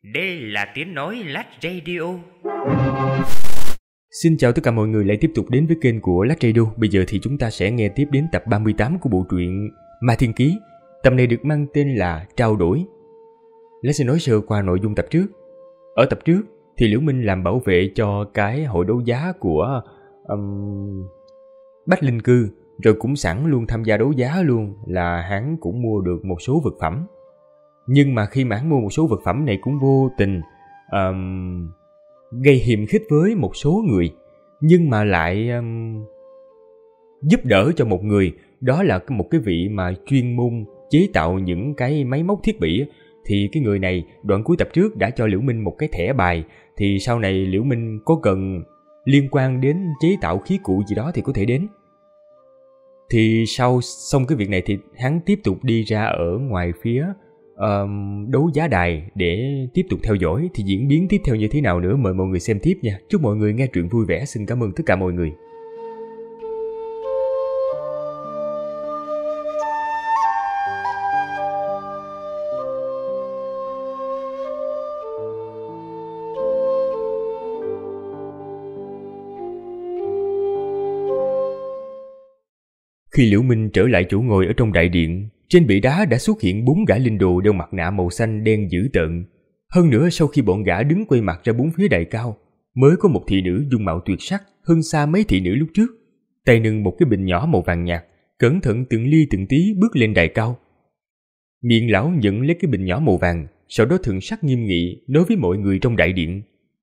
Đây là tiếng nói Lách Radio. Xin chào tất cả mọi người lại tiếp tục đến với kênh của Lách Radio. Bây giờ thì chúng ta sẽ nghe tiếp đến tập 38 của bộ truyện Ma Thiên Ký. Tập này được mang tên là Trao Đổi. Lách sẽ nói sơ qua nội dung tập trước. Ở tập trước thì Liễu Minh làm bảo vệ cho cái hội đấu giá của Bách Linh Cư, rồi cũng sẵn luôn tham gia đấu giá luôn, là hắn cũng mua được một số vật phẩm. Nhưng mà khi mà hắn mua một số vật phẩm này cũng vô tình gây hiềm khích với một số người, nhưng mà lại giúp đỡ cho một người, đó là một cái vị mà chuyên môn chế tạo những cái máy móc thiết bị. Thì cái người này đoạn cuối tập trước đã cho Liễu Minh một cái thẻ bài, thì sau này Liễu Minh có cần liên quan đến chế tạo khí cụ gì đó thì có thể đến. Thì sau xong cái việc này thì hắn tiếp tục đi ra ở ngoài phía đấu giá đài để tiếp tục theo dõi thì diễn biến tiếp theo như thế nào nữa. Mời mọi người xem tiếp nha. Chúc mọi người nghe truyện vui vẻ. Xin cảm ơn tất cả mọi người. Khi Liễu Minh trở lại chỗ ngồi ở trong đại điện, trên bệ đá đã xuất hiện 4 gã linh đồ đeo mặt nạ màu xanh đen dữ tợn. Hơn nữa, sau khi bọn gã đứng quay mặt ra bốn phía đài cao, mới có một thị nữ dung mạo tuyệt sắc hơn xa mấy thị nữ lúc trước, tay nâng một cái bình nhỏ màu vàng nhạt, cẩn thận từng ly từng tí bước lên đài cao. Miệng lão nhận lấy cái bình nhỏ màu vàng, sau đó thần sắc nghiêm nghị nói với mọi người trong đại điện: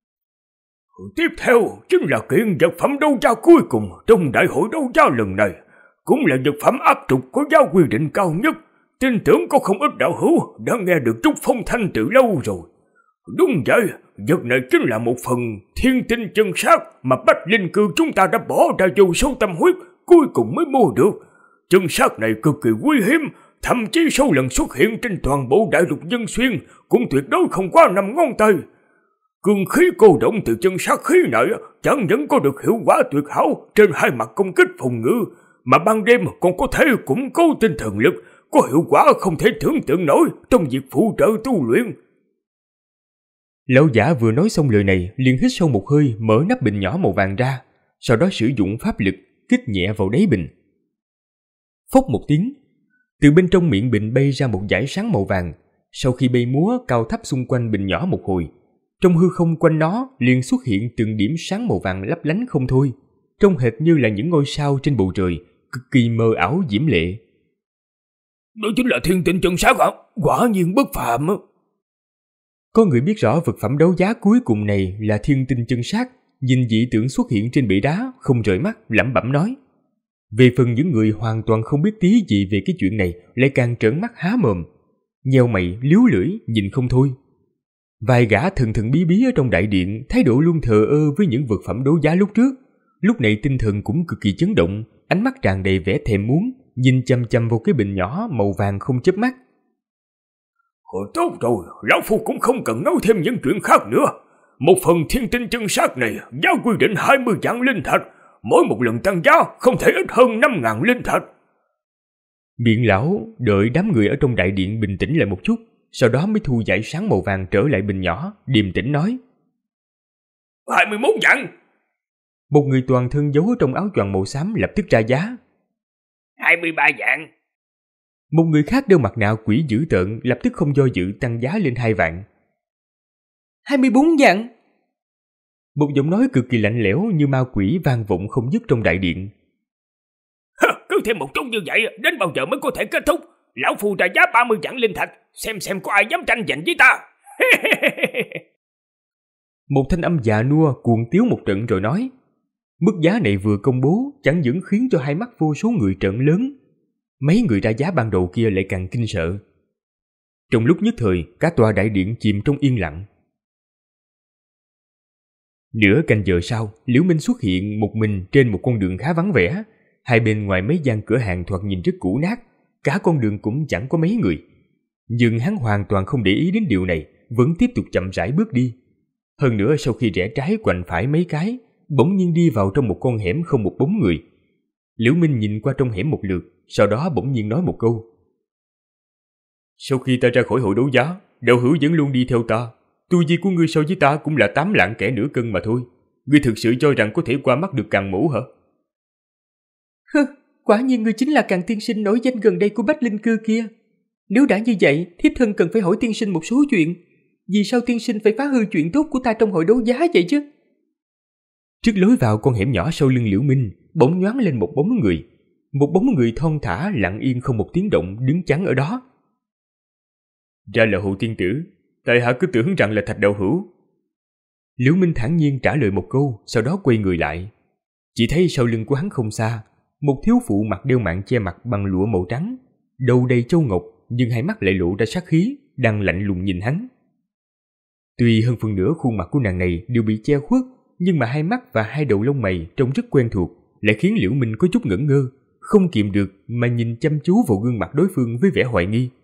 Tiếp theo chính là kiện vật phẩm đấu giá cuối cùng trong đại hội đấu giá lần này, cũng là vật phẩm áp trục có giá quy định cao nhất. Tin tưởng có không ít đạo hữu đã nghe được chút phong thanh từ lâu rồi. Đúng vậy, vật này chính là một phần thiên tinh chân sát mà Bách Linh Cư chúng ta đã bỏ ra vô số tâm huyết cuối cùng mới mua được. Chân sát này cực kỳ quý hiếm, thậm chí số lần xuất hiện trên toàn bộ đại lục Nhân Xuyên cũng tuyệt đối không qua 5 ngón tay. Cương khí cô động từ chân sát khí này chẳng những có được hiệu quả tuyệt hảo trên hai mặt công kích phòng ngự, mà ban đêm còn có thể củng cố tinh thần lực, có hiệu quả không thể tưởng tượng nổi trong việc phụ trợ tu luyện. Lão giả vừa nói xong lời này liền hít sâu một hơi, mở nắp bình nhỏ màu vàng ra, sau đó sử dụng pháp lực kích nhẹ vào đáy bình. Phốc một tiếng, từ bên trong miệng bình bay ra một dải sáng màu vàng. Sau khi bay múa cao thấp xung quanh bình nhỏ một hồi, trong hư không quanh nó liền xuất hiện từng điểm sáng màu vàng lấp lánh không thôi, trông hệt như là những ngôi sao trên bầu trời, cực kỳ mờ ảo diễm lệ. Đó chính là thiên tinh chân sát hả? Quả nhiên bất phàm. Có người biết rõ vật phẩm đấu giá cuối cùng này là thiên tinh chân sát, nhìn dị tượng xuất hiện trên bệ đá không rời mắt, lẩm bẩm nói. Về phần những người hoàn toàn không biết tí gì về cái chuyện này lại càng trợn mắt há mồm, nheo mày liếu lưỡi nhìn không thôi. Vài gã thần thần bí bí ở trong đại điện thái độ luôn thờ ơ với những vật phẩm đấu giá lúc trước, lúc này tinh thần cũng cực kỳ chấn động, ánh mắt tràn đầy vẻ thèm muốn, nhìn chằm chằm vào cái bình nhỏ màu vàng không chớp mắt. Tốt rồi, lão phu cũng không cần nói thêm những chuyện khác nữa. Một phần thiên tinh chân sát này giá quy định 20 vạn linh thạch, mỗi một lần tăng giá không thể ít hơn 5.000 linh thạch. Miệng lão đợi đám người ở trong đại điện bình tĩnh lại một chút, sau đó mới thu dải sáng màu vàng trở lại bình nhỏ, điềm tĩnh nói: 21 vạn. Một người toàn thân giấu ở trong áo choàng màu xám lập tức ra giá: 23 vạn. Một người khác đeo mặt nạ quỷ dữ tợn lập tức không do dự tăng giá lên 2 vạn. 24 vạn. Một giọng nói cực kỳ lạnh lẽo như ma quỷ vang vọng không dứt trong đại điện. Cứ thêm một chút như vậy đến bao giờ mới có thể kết thúc? Lão phu ra giá 30 vạn linh thạch, xem có ai dám tranh giành với ta. Một thanh âm già nua cuồng tiếu một trận rồi nói. Mức giá này vừa công bố chẳng những khiến cho hai mắt vô số người trợn lớn, mấy người ra giá ban đầu kia lại càng kinh sợ. Trong lúc nhất thời, cả tòa đại điện chìm trong yên lặng. Nửa canh giờ sau, Liễu Minh xuất hiện một mình trên một con đường khá vắng vẻ. Hai bên ngoài mấy gian cửa hàng thoạt nhìn rất cũ nát, cả con đường cũng chẳng có mấy người. Nhưng hắn hoàn toàn không để ý đến điều này, vẫn tiếp tục chậm rãi bước đi. Hơn nữa sau khi rẽ trái quạnh phải mấy cái, bỗng nhiên đi vào trong một con hẻm không một bóng người. Liễu Minh nhìn qua trong hẻm một lượt, sau đó bỗng nhiên nói một câu: Sau khi ta ra khỏi hội đấu giá, đạo hữu vẫn luôn đi theo ta. tu vi của ngươi so với ta cũng là 8 lạng kẻ nửa cân mà thôi. Ngươi thực sự cho rằng có thể qua mắt được Càn Mỗ hả? Hừ, quả nhiên ngươi chính là Càn tiên sinh nổi danh gần đây của Bách Linh Cư kia. Nếu đã như vậy, thiếp thân cần phải hỏi tiên sinh một số chuyện. Vì sao tiên sinh phải phá hư chuyện tốt của ta trong hội đấu giá vậy chứ? Trước lối vào con hẻm nhỏ sau lưng Liễu Minh, bỗng nhoáng lên một bóng người. Một bóng người thon thả lặng yên không một tiếng động đứng chắn ở đó. Ra là Hồ tiên tử, tại hạ cứ tưởng rằng là Thạch đạo hữu. Liễu Minh thản nhiên trả lời một câu, sau đó quay người lại. Chỉ thấy sau lưng của hắn không xa, một thiếu phụ mặc đeo mạng che mặt bằng lụa màu trắng, đầu đầy châu ngọc nhưng hai mắt lại lộ ra sát khí, đang lạnh lùng nhìn hắn. Tuy hơn phần nửa khuôn mặt của nàng này đều bị che khuất, nhưng mà hai mắt và hai đầu lông mày trông rất quen thuộc, lại khiến Liễu Minh có chút ngẩn ngơ, không kìm được mà nhìn chăm chú vào gương mặt đối phương với vẻ hoài nghi.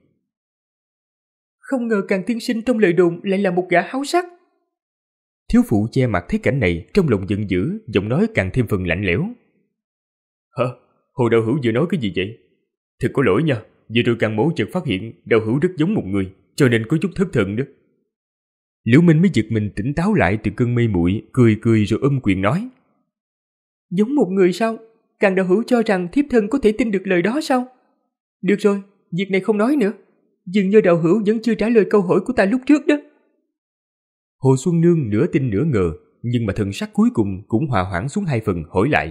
Không ngờ Càn tiên sinh trong lời đồn lại là một gã háo sắc. Thiếu phụ che mặt thấy cảnh này, trong lòng giận dữ, giọng nói càng thêm phần lạnh lẽo. Hả? Hồ đạo hữu vừa nói cái gì vậy? Thật có lỗi nha, vừa rồi Càn Mỗ chợt phát hiện đạo hữu rất giống một người, cho nên có chút thất thần đó. Liễu Minh mới giật mình tỉnh táo lại từ cơn mê muội, cười cười rồi ôm quyền nói. Giống một người sao? Càn đạo hữu cho rằng thiếp thân có thể tin được lời đó sao? Được rồi, việc này không nói nữa. Dường như đạo hữu vẫn chưa trả lời câu hỏi của ta lúc trước đó. Hồ Xuân Nương nửa tin nửa ngờ, nhưng mà thần sắc cuối cùng cũng hòa hoãn xuống 2 phần, hỏi lại.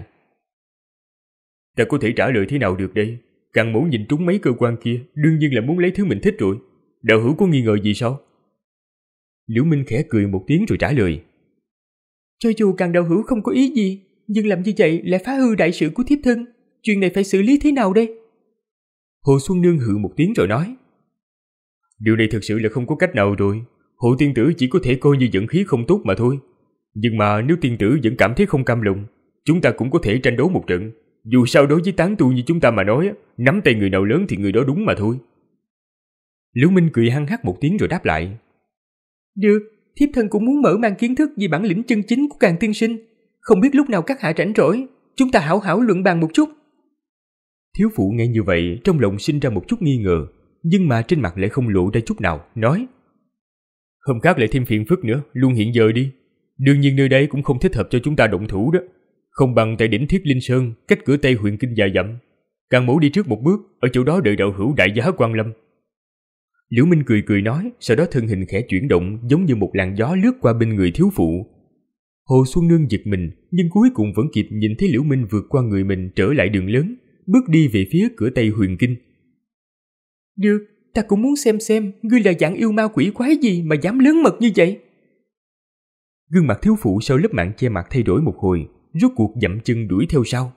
Ta có thể trả lời thế nào được đây? Càn Mỗ nhìn trúng mấy cơ quan kia, đương nhiên là muốn lấy thứ mình thích rồi. Đạo hữu có nghi ngờ gì sao? Liễu Minh khẽ cười một tiếng rồi trả lời. Cho dù Càn đạo hữu không có ý gì, nhưng làm như vậy lại phá hư đại sự của thiếp thân. Chuyện này phải xử lý thế nào đây? Hồ Xuân Nương hừ một tiếng rồi nói. Điều này thực sự là không có cách nào rồi. Hồ tiên tử chỉ có thể coi như vận khí không tốt mà thôi. Nhưng mà nếu tiên tử vẫn cảm thấy không cam lòng, chúng ta cũng có thể tranh đấu một trận. Dù sao đối với tán tu như chúng ta mà nói, nắm tay người nào lớn thì người đó đúng mà thôi. Liễu Minh cười hăng hắc một tiếng rồi đáp lại. Được, thiếp thân cũng muốn mở mang kiến thức về bản lĩnh chân chính của Càn tiên sinh. Không biết lúc nào các hạ rảnh rỗi, chúng ta hảo hảo luận bàn một chút. Thiếu phụ nghe như vậy, trong lòng sinh ra một chút nghi ngờ, nhưng mà trên mặt lại không lộ ra chút nào, nói. Hôm khác lại thêm phiền phức nữa, luôn hiện giờ đi. Đương nhiên nơi đây cũng không thích hợp cho chúng ta động thủ đó. Không bằng tại đỉnh Thiết Linh Sơn, cách cửa Tây Huyền Kinh vài dặm. Càn Mỗ đi trước một bước, ở chỗ đó đợi đạo hữu đại giá quan lâm. Liễu Minh cười cười nói, sau đó thân hình khẽ chuyển động giống như một làn gió lướt qua bên người thiếu phụ. Hồ Xuân Nương giật mình, nhưng cuối cùng vẫn kịp nhìn thấy Liễu Minh vượt qua người mình trở lại đường lớn, bước đi về phía cửa Tây Huyền Kinh. Được, ta cũng muốn xem ngươi là dạng yêu ma quỷ quái gì mà dám lớn mật như vậy. Gương mặt thiếu phụ sau lớp mạng che mặt thay đổi một hồi, rốt cuộc dậm chân đuổi theo sau.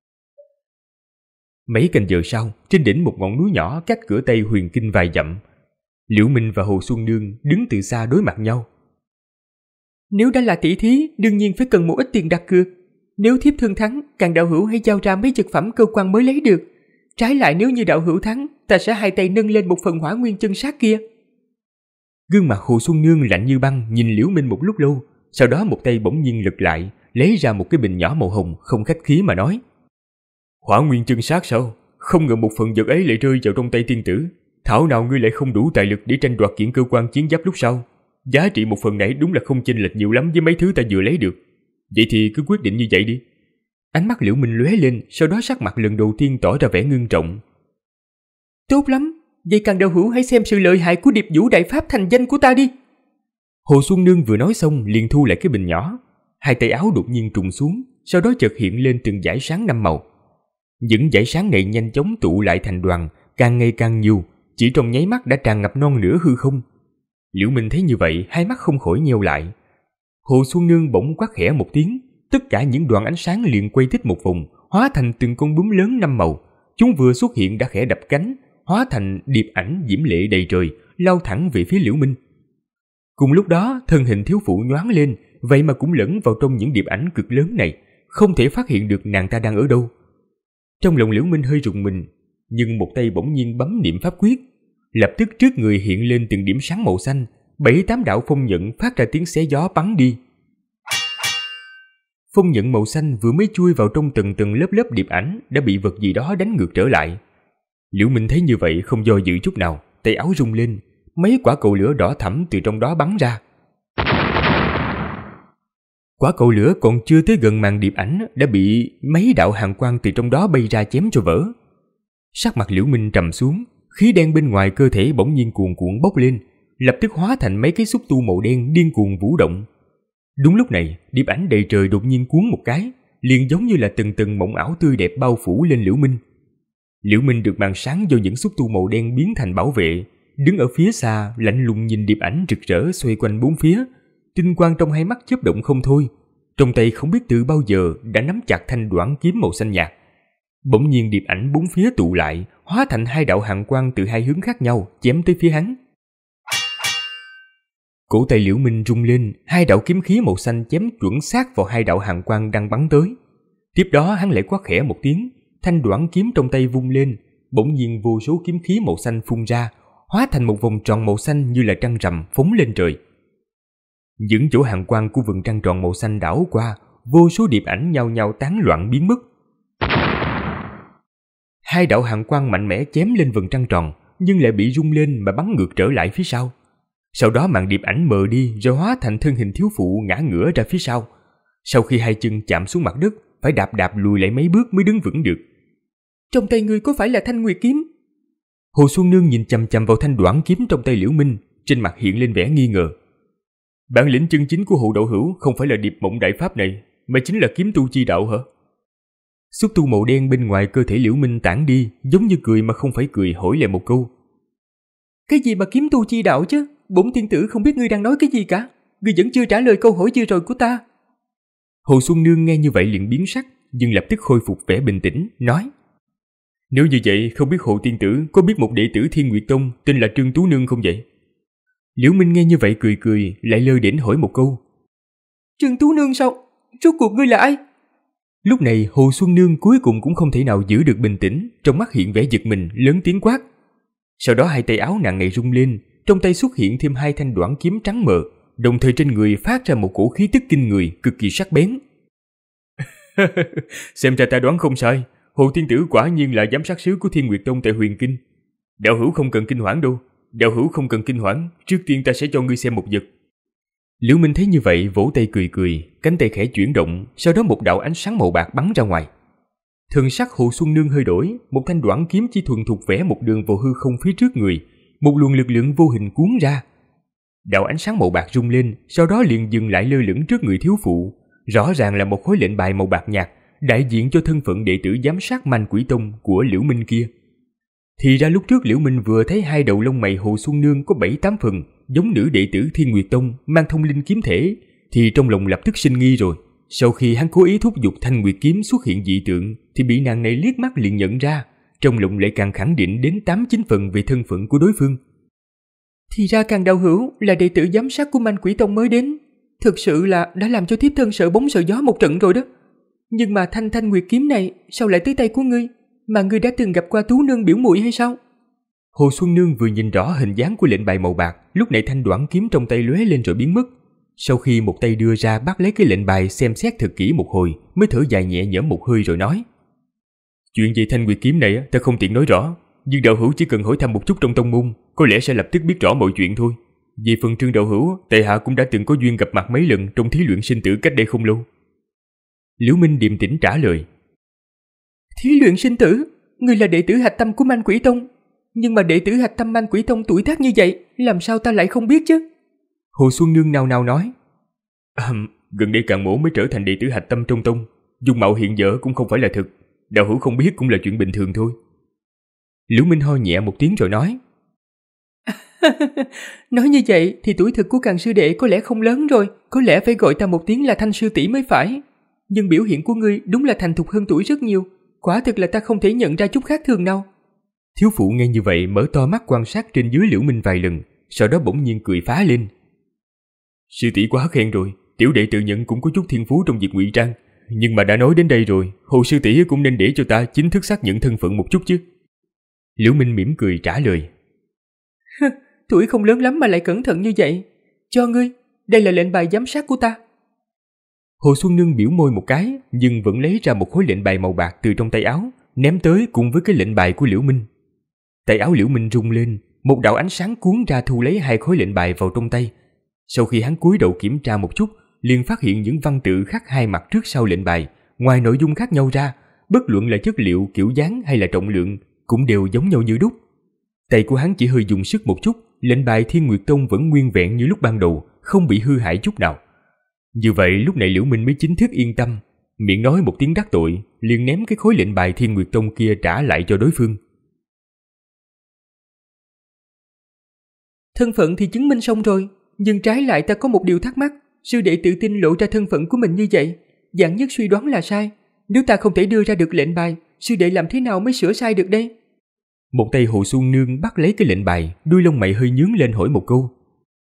Mấy canh giờ sau, trên đỉnh một ngọn núi nhỏ cách cửa Tây Huyền Kinh vài dặm, Liễu Minh và Hồ Xuân Nương đứng từ xa đối mặt nhau. Nếu đã là tỷ thí, đương nhiên phải cần một ít tiền đặt cược. Nếu thiếp thân thắng, Càn đạo hữu hãy giao ra mấy vật phẩm cơ quan mới lấy được. Trái lại nếu như đạo hữu thắng, ta sẽ hai tay nâng lên một phần hỏa nguyên chân sát kia. Gương mặt Hồ Xuân Nương lạnh như băng nhìn Liễu Minh một lúc lâu, sau đó một tay bỗng nhiên lật lại, lấy ra một cái bình nhỏ màu hồng, không khách khí mà nói. Hỏa nguyên chân sát sao? Không ngờ một phần vật ấy lại rơi vào trong tay tiên tử. Thảo nào ngươi lại không đủ tài lực để tranh đoạt kiện cơ quan chiến giáp lúc sau. Giá trị một phần này đúng là không chênh lệch nhiều lắm với mấy thứ ta vừa lấy được. Vậy thì cứ quyết định như vậy đi. Ánh mắt Liễu Minh lóe lên, sau đó sắc mặt lần đầu tiên tỏ ra vẻ ngưng trọng. Tốt lắm, vậy Càn đạo hữu hãy xem sự lợi hại của điệp vũ đại pháp thành danh của ta đi. Hồ Xuân Nương vừa nói xong liền thu lại cái bình nhỏ. Hai tay áo đột nhiên trùng xuống, sau đó chợt hiện lên từng dải sáng 5 màu. Những dải sáng này nhanh chóng tụ lại thành đoàn, càng ngày càng nhiều, chỉ trong nháy mắt đã tràn ngập non nửa hư không. Liễu Minh thấy như vậy, hai mắt không khỏi nheo lại. Hồ Xuân Nương bỗng quát khẽ một tiếng, tất cả những đoàn ánh sáng liền quay thích một vòng, hóa thành từng con bướm lớn 5 màu. Chúng vừa xuất hiện đã khẽ đập cánh, hóa thành điệp ảnh diễm lệ đầy trời, lao thẳng về phía Liễu Minh. Cùng lúc đó, thân hình thiếu phụ nhoáng lên, vậy mà cũng lẫn vào trong những điệp ảnh cực lớn này, không thể phát hiện được nàng ta đang ở đâu. Trong lòng Liễu Minh hơi rùng mình, nhưng một tay bỗng nhiên bấm niệm pháp quyết, lập tức trước người hiện lên từng điểm sáng màu xanh, 7-8 đạo phong nhận phát ra tiếng xé gió bắn đi. Phong nhận màu xanh vừa mới chui vào trong từng tầng lớp lớp điệp ảnh đã bị vật gì đó đánh ngược trở lại. Liễu Minh thấy như vậy không do dự chút nào, tay áo rung lên, mấy quả cầu lửa đỏ thẫm từ trong đó bắn ra. Quả cầu lửa còn chưa tới gần màn điệp ảnh đã bị mấy đạo hàn quang từ trong đó bay ra chém cho vỡ. Sắc mặt Liễu Minh trầm xuống, khí đen bên ngoài cơ thể bỗng nhiên cuồn cuộn bốc lên, lập tức hóa thành mấy cái xúc tu màu đen điên cuồng vũ động. Đúng lúc này, điệp ảnh đầy trời đột nhiên cuốn một cái, liền giống như là từng từng mộng ảo tươi đẹp bao phủ lên Liễu Minh. Liễu Minh được màn sáng do những xúc tu màu đen biến thành bảo vệ, đứng ở phía xa lạnh lùng nhìn điệp ảnh rực rỡ xoay quanh bốn phía, tinh quang trong hai mắt chớp động không thôi. Trong tay không biết từ bao giờ đã nắm chặt thanh đoản kiếm màu xanh nhạt. Bỗng nhiên điệp ảnh bốn phía tụ lại, hóa thành hai đạo hàn quang từ hai hướng khác nhau chém tới phía hắn. Cổ tay Liễu Minh rung lên, hai đạo kiếm khí màu xanh chém chuẩn xác vào hai đạo hàn quang đang bắn tới. Tiếp đó hắn lại quát khẽ một tiếng, thanh đoản kiếm trong tay vung lên, bỗng nhiên vô số kiếm khí màu xanh phun ra, hóa thành một vòng tròn màu xanh như là trăng rằm phóng lên trời. Những chỗ hàn quang của vầng trăng tròn màu xanh đảo qua, vô số điệp ảnh nhao nhao tán loạn biến mất. Hai đạo hàn quang mạnh mẽ chém lên vầng trăng tròn, nhưng lại bị rung lên mà bắn ngược trở lại phía sau. Sau đó màn điệp ảnh mờ đi rồi hóa thành thân hình thiếu phụ ngã ngửa ra phía sau. Sau khi hai chân chạm xuống mặt đất, phải đạp đạp lùi lại mấy bước mới đứng vững được. Trong tay ngươi có phải là thanh nguyệt kiếm? Hồ Xuân Nương nhìn chằm chằm vào thanh đoản kiếm trong tay Liễu Minh, trên mặt hiện lên vẻ nghi ngờ. Bản lĩnh chân chính của Hồ đạo hữu không phải là điệp mộng đại pháp này, mà chính là kiếm tu chi đạo hả? Xúc tu màu đen bên ngoài cơ thể Liễu Minh tản đi, giống như cười mà không phải cười, hỏi lại một câu. Cái gì mà kiếm tu chi đạo chứ? Bổn tiên tử không biết ngươi đang nói cái gì cả. Ngươi vẫn chưa trả lời câu hỏi vừa rồi của ta. Hồ Xuân Nương nghe như vậy liền biến sắc, nhưng lập tức khôi phục vẻ bình tĩnh, nói. Nếu như vậy, không biết Hồ tiên tử có biết một đệ tử Thiên Nguyệt Tông tên là Trương Tú Nương không vậy? Liễu Minh nghe như vậy cười cười, lại lơ đễnh hỏi một câu. Trương Tú Nương sao? Rốt cuộc ngươi là ai? Lúc này Hồ Xuân Nương cuối cùng cũng không thể nào giữ được bình tĩnh, trong mắt hiện vẻ giật mình, lớn tiếng quát. Sau đó hai tay áo nặng nề rung lên, trong tay xuất hiện thêm hai thanh đoản kiếm trắng mờ, đồng thời trên người phát ra một cổ khí tức kinh người, cực kỳ sắc bén. Xem ra ta đoán không sai, Hồ tiên tử quả nhiên là giám sát sứ của Thiên Nguyệt Tông tại Huyền Kinh. Đạo hữu không cần kinh hoảng đâu, đạo hữu không cần kinh hoảng, trước tiên ta sẽ cho ngươi xem một vật. Liễu Minh thấy như vậy vỗ tay cười cười, cánh tay khẽ chuyển động, sau đó một đạo ánh sáng màu bạc bắn ra ngoài. Thần sắc Hồ Xuân Nương hơi đổi, một thanh đoản kiếm chỉ thuần thục vẽ một đường vào hư không phía trước người, một luồng lực lượng vô hình cuốn ra. Đạo ánh sáng màu bạc rung lên, sau đó liền dừng lại lơ lửng trước người thiếu phụ, rõ ràng là một khối lệnh bài màu bạc nhạt, đại diện cho thân phận đệ tử giám sát Man Quỷ Tông của Liễu Minh kia. Thì ra lúc trước Liễu Minh vừa thấy hai đầu lông mày Hồ Xuân Nương có 7-8 phần giống nữ đệ tử Thiên Nguyệt Tông mang thông linh kiếm thể, thì trong lòng lập tức sinh nghi rồi. Sau khi hắn cố ý thúc giục thanh nguyệt kiếm xuất hiện dị tượng, thì bị nàng này liếc mắt liền nhận ra, trong lòng lại càng khẳng định đến 8-9 phần về thân phận của đối phương. Thì ra Càng đạo hữu là đệ tử giám sát của Man Quỷ Tông mới đến, thực sự là đã làm cho thiếp thân sợ bóng sợ gió một trận rồi đó. Nhưng mà thanh nguyệt kiếm này sao lại tới tay của ngươi? Mà ngươi đã từng gặp qua Tú Nương biểu muội hay sao? Hồ Xuân Nương vừa nhìn rõ hình dáng của lệnh bài màu bạc, lúc này thanh đoản kiếm trong tay lóe lên rồi biến mất. Sau khi một tay đưa ra bắt lấy cái lệnh bài xem xét thật kỹ một hồi, mới thở dài nhẹ nhõm một hơi rồi nói. Chuyện về thanh nguyệt kiếm này ta không tiện nói rõ, nhưng đạo hữu chỉ cần hỏi thăm một chút trong tông môn, có lẽ sẽ lập tức biết rõ mọi chuyện thôi. Về phần Trương đạo hữu, tại hạ cũng đã từng có duyên gặp mặt mấy lần trong thí luyện sinh tử cách đây không lâu. Liễu Minh điềm tĩnh trả lời. Thí luyện sinh tử? Ngươi là đệ tử hạch tâm của Man Quỷ Tông, nhưng mà đệ tử hạch tâm Man Quỷ Tông tuổi tác như vậy, làm sao ta lại không biết chứ? Hồ Xuân Nương nào nào nói. Gần đây Càn Mỗ mới trở thành đệ tử hạch tâm trong tông, dung mạo hiện giờ cũng không phải là thực, đạo hữu không biết cũng là chuyện bình thường thôi. Liễu Minh ho nhẹ một tiếng rồi nói. Nói như vậy thì tuổi thực của Càng sư đệ có lẽ không lớn rồi, có lẽ phải gọi ta một tiếng là Thanh sư tỷ mới phải. Nhưng biểu hiện của ngươi đúng là thành thục hơn tuổi rất nhiều, quả thực là ta không thể nhận ra chút khác thường nào. Thiếu phụ nghe như vậy mở to mắt quan sát trên dưới Liễu Minh vài lần, sau đó bỗng nhiên cười phá lên. Sư tỷ quá khen rồi, tiểu đệ tự nhận cũng có chút thiên phú trong việc ngụy trang, nhưng mà đã nói đến đây rồi, Hồ sư tỷ cũng nên để cho ta chính thức xác nhận thân phận một chút chứ. Liễu Minh mỉm cười trả lời. Tuổi không lớn lắm mà lại cẩn thận như vậy. Cho ngươi, đây là lệnh bài giám sát của ta. Hồ Xuân Nương biểu môi một cái, nhưng vẫn lấy ra một khối lệnh bài màu bạc từ trong tay áo, ném tới cùng với cái lệnh bài của Liễu Minh. Tay áo Liễu Minh rung lên, một đạo ánh sáng cuốn ra thu lấy hai khối lệnh bài vào trong tay. Sau khi hắn cúi đầu kiểm tra một chút, liền phát hiện những văn tự khắc hai mặt trước sau lệnh bài, ngoài nội dung khác nhau ra, bất luận là chất liệu, kiểu dáng hay là trọng lượng, cũng đều giống nhau như đúc. Tay của hắn chỉ hơi dùng sức một chút, lệnh bài Thiên Nguyệt Tông vẫn nguyên vẹn như lúc ban đầu, không bị hư hại chút nào. Như vậy lúc này Liễu Minh mới chính thức yên tâm, miệng nói một tiếng đắc tội, liền ném cái khối lệnh bài Thiên Nguyệt Tông kia trả lại cho đối phương. Thân phận thì chứng minh xong rồi, nhưng trái lại ta có một điều thắc mắc. Sư đệ tự tin lộ ra thân phận của mình như vậy, dạng nhất suy đoán là sai. Nếu ta không thể đưa ra được lệnh bài, sư đệ làm thế nào mới sửa sai được đây? Một tay Hồ Xuân Nương bắt lấy cái lệnh bài, đuôi lông mày hơi nhướng lên hỏi một câu.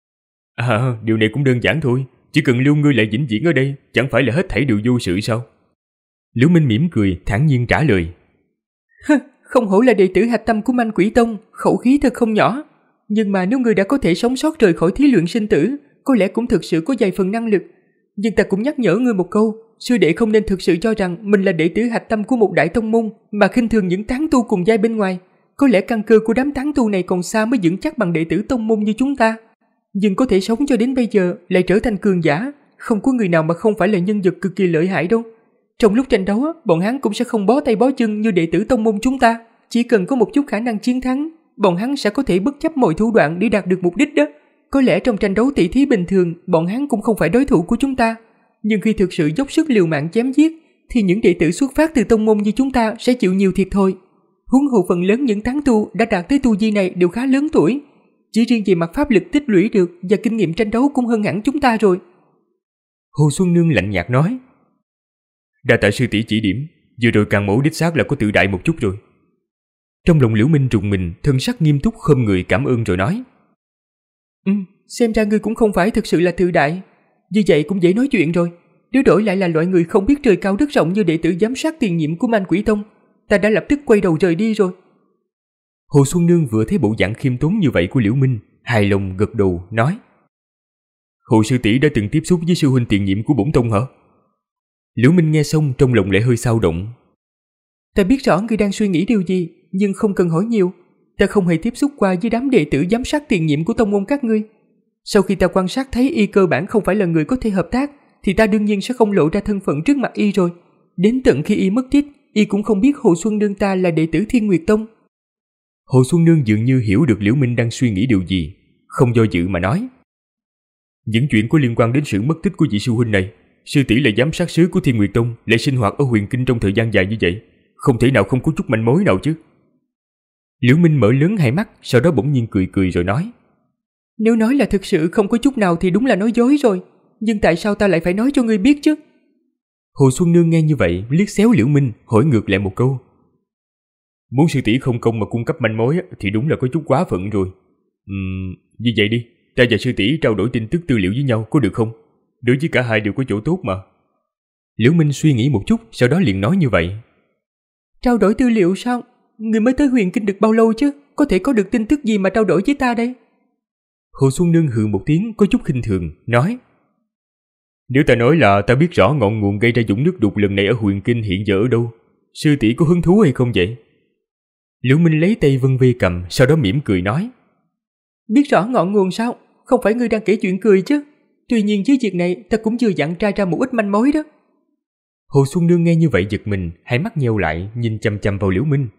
Điều này cũng đơn giản thôi, chỉ cần lưu ngươi lại vĩnh viễn ở đây, chẳng phải là hết thảy đều vô sự sao? Liễu Minh mỉm cười, thản nhiên trả lời. Không hổ là đệ tử hạch tâm của Manh Quỷ Tông, khẩu khí thật không nhỏ. Nhưng mà nếu ngươi đã có thể sống sót rời khỏi thí luyện sinh tử, có lẽ cũng thực sự có vài phần năng lực. Nhưng ta cũng nhắc nhở ngươi một câu, sư đệ không nên thực sự cho rằng mình là đệ tử hạch tâm của một đại tông môn mà khinh thường những tán tu cùng giai bên ngoài. Có lẽ căn cơ của đám tán tu này còn xa mới vững chắc bằng đệ tử tông môn như chúng ta. Nhưng có thể sống cho đến bây giờ lại trở thành cường giả, không có người nào mà không phải là nhân vật cực kỳ lợi hại đâu. Trong lúc tranh đấu, bọn hắn cũng sẽ không bó tay bó chân như đệ tử tông môn chúng ta. Chỉ cần có một chút khả năng chiến thắng, bọn hắn sẽ có thể bất chấp mọi thủ đoạn để đạt được mục đích đó. Có lẽ trong tranh đấu tỷ thí bình thường, bọn hắn cũng không phải đối thủ của chúng ta. Nhưng khi thực sự dốc sức liều mạng chém giết, thì những đệ tử xuất phát từ tông môn như chúng ta sẽ chịu nhiều thiệt thòi. Huống hồ phần lớn những tán tu đã đạt tới tu vi này đều khá lớn tuổi. Chỉ riêng về mặt pháp lực tích lũy được và kinh nghiệm tranh đấu cũng hơn hẳn chúng ta rồi. Hồ Xuân Nương lạnh nhạt nói. Đa tạ sư tỷ chỉ điểm, vừa rồi Càng Mẫu đích xác là có tự đại một chút rồi. Trong lòng Liễu Minh rùng mình, thân sắc nghiêm túc khom người cảm ơn rồi nói. Xem ra ngươi cũng không phải thực sự là tự đại. Như vậy cũng dễ nói chuyện rồi. Nếu đổi lại là loại người không biết trời cao đất rộng như đệ tử giám sát tiền nhiệm của Manh Quỷ Tông, ta đã lập tức quay đầu rời đi rồi. Hồ Xuân Nương vừa thấy bộ dạng khiêm tốn như vậy của Liễu Minh, hài lòng gật đầu nói. Hồ sư tỷ đã từng tiếp xúc với sư huynh tiền nhiệm của bổn tông hả? Liễu Minh nghe xong trong lòng lại hơi xao động. Ta biết rõ ngươi đang suy nghĩ điều gì, nhưng không cần hỏi nhiều. Ta không hề tiếp xúc qua với đám đệ tử giám sát tiền nhiệm của tông môn các ngươi. Sau khi ta quan sát thấy y cơ bản không phải là người có thể hợp tác, thì ta đương nhiên sẽ không lộ ra thân phận trước mặt y rồi. Đến tận khi y mất tích, y cũng không biết Hồ Xuân Nương ta là đệ tử Thiên Nguyệt Tông. Hồ Xuân Nương dường như hiểu được Liễu Minh đang suy nghĩ điều gì, không do dự mà nói. Những chuyện có liên quan đến sự mất tích của vị sư huynh này, sư tỷ là giám sát sứ của Thiên Nguyệt Tông, lại sinh hoạt ở Huyền Kinh trong thời gian dài như vậy, không thể nào không có chút manh mối nào chứ. Liễu Minh mở lớn hai mắt, sau đó bỗng nhiên cười cười rồi nói. Nếu nói là thực sự không có chút nào thì đúng là nói dối rồi. Nhưng tại sao ta lại phải nói cho ngươi biết chứ? Hồ Xuân Nương nghe như vậy, liếc xéo Liễu Minh, hỏi ngược lại một câu. Muốn sư tỷ không công mà cung cấp manh mối thì đúng là có chút quá phận rồi. Như vậy đi, ta và sư tỷ trao đổi tin tức tư liệu với nhau có được không? Đối với cả hai đều có chỗ tốt mà. Liễu Minh suy nghĩ một chút, sau đó liền nói như vậy. Trao đổi tư liệu sao? Người mới tới Huyền Kinh được bao lâu chứ? Có thể có được tin tức gì mà trao đổi với ta đây? Hồ Xuân Nương hừ một tiếng có chút khinh thường, nói. Nếu ta nói là ta biết rõ ngọn nguồn gây ra dũng nước đục lần này ở Huyền Kinh hiện giờ ở đâu, sư tỷ có hứng thú hay không vậy? Liễu Minh lấy tay vân vê cầm, sau đó mỉm cười nói. Biết rõ ngọn nguồn sao? Không phải ngươi đang kể chuyện cười chứ? Tuy nhiên với việc này ta cũng vừa dặn tra ra một ít manh mối đó. Hồ Xuân Nương nghe như vậy giật mình, hai mắt nheo lại nhìn chằm chằm vào Liễu Minh.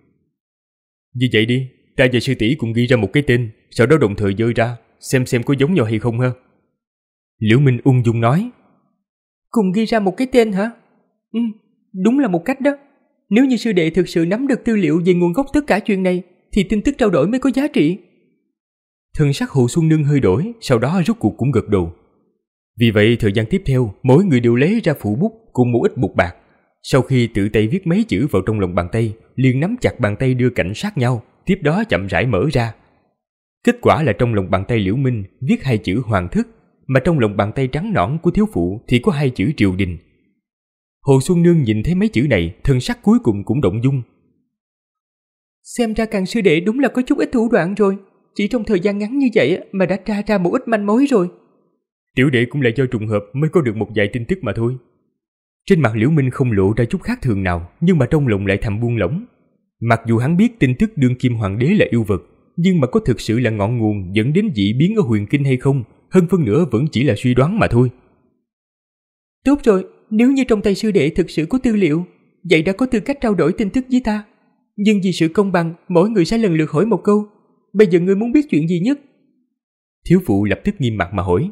Như vậy đi, ta và sư tỷ cùng ghi ra một cái tên, sau đó đồng thời dơ ra, xem có giống nhau hay không ha. Liễu Minh ung dung nói. Cùng ghi ra một cái tên hả? Đúng là một cách đó. Nếu như sư đệ thực sự nắm được tư liệu về nguồn gốc tất cả chuyện này, thì tin tức trao đổi mới có giá trị. Thần sắc Hồ Xuân Nương hơi đổi, sau đó rốt cuộc cũng gật đầu. Vì vậy thời gian tiếp theo, mỗi người đều lấy ra phụ bút cùng một ít bột bạc. Sau khi tự tay viết mấy chữ vào trong lòng bàn tay, liền nắm chặt bàn tay đưa cạnh sát nhau, tiếp đó chậm rãi mở ra. Kết quả là trong lòng bàn tay Liễu Minh viết hai chữ Hoàng Thức, mà trong lòng bàn tay trắng nõn của thiếu phụ thì có hai chữ Triều Đình. Hồ Xuân Nương nhìn thấy mấy chữ này, thân sắc cuối cùng cũng động dung. Xem ra Càng sư đệ đúng là có chút ít thủ đoạn rồi, chỉ trong thời gian ngắn như vậy mà đã tra ra một ít manh mối rồi. Tiểu đệ cũng là do trùng hợp mới có được một vài tin tức mà thôi. Trên mặt Liễu Minh không lộ ra chút khác thường nào, nhưng mà trong lòng lại thầm buông lỏng. Mặc dù hắn biết tin tức đương kim hoàng đế là yêu vật, nhưng mà có thực sự là ngọn nguồn dẫn đến dị biến ở Huyền Kinh hay không hơn phân nửa vẫn chỉ là suy đoán mà thôi. Tốt rồi, nếu như trong tay sư đệ thực sự có tư liệu, vậy đã có tư cách trao đổi tin tức với ta. Nhưng vì sự công bằng, mỗi người sẽ lần lượt hỏi một câu. Bây giờ ngươi muốn biết chuyện gì nhất? Thiếu phụ lập tức nghiêm mặt mà hỏi.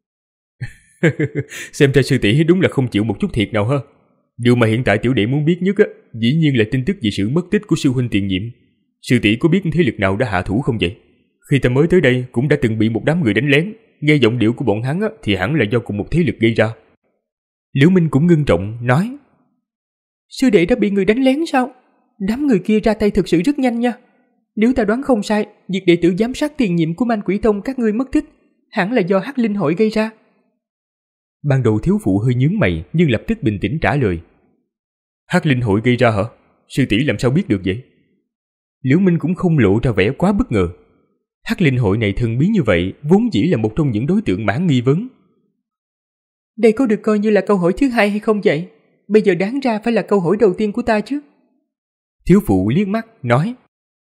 Xem ra sư tỷ đúng là không chịu một chút thiệt nào ha. Điều mà hiện tại tiểu đệ muốn biết nhất á, dĩ nhiên là tin tức về sự mất tích của sư huynh tiền nhiệm. Sư tỷ có biết thế lực nào đã hạ thủ không vậy? Khi ta mới tới đây cũng đã từng bị một đám người đánh lén. Nghe giọng điệu của bọn hắn á, thì hẳn là do cùng một thế lực gây ra. Liễu Minh cũng ngưng trọng nói. Sư đệ đã bị người đánh lén sao? Đám người kia ra tay thực sự rất nhanh nha. Nếu ta đoán không sai, việc đệ tử giám sát tiền nhiệm của Man Quỷ Tông các ngươi mất tích hẳn là do Hắc Linh Hội gây ra. Ban đầu thiếu phụ hơi nhướng mày nhưng lập tức bình tĩnh trả lời. Hắc Linh Hội gây ra hả? Sư tỷ làm sao biết được vậy? Liễu Minh cũng không lộ ra vẻ quá bất ngờ. Hắc Linh Hội này thần bí như vậy vốn dĩ là một trong những đối tượng mãn nghi vấn. Đây có được coi như là câu hỏi thứ hai hay không vậy? Bây giờ đáng ra phải là câu hỏi đầu tiên của ta chứ. Thiếu phụ liếc mắt nói.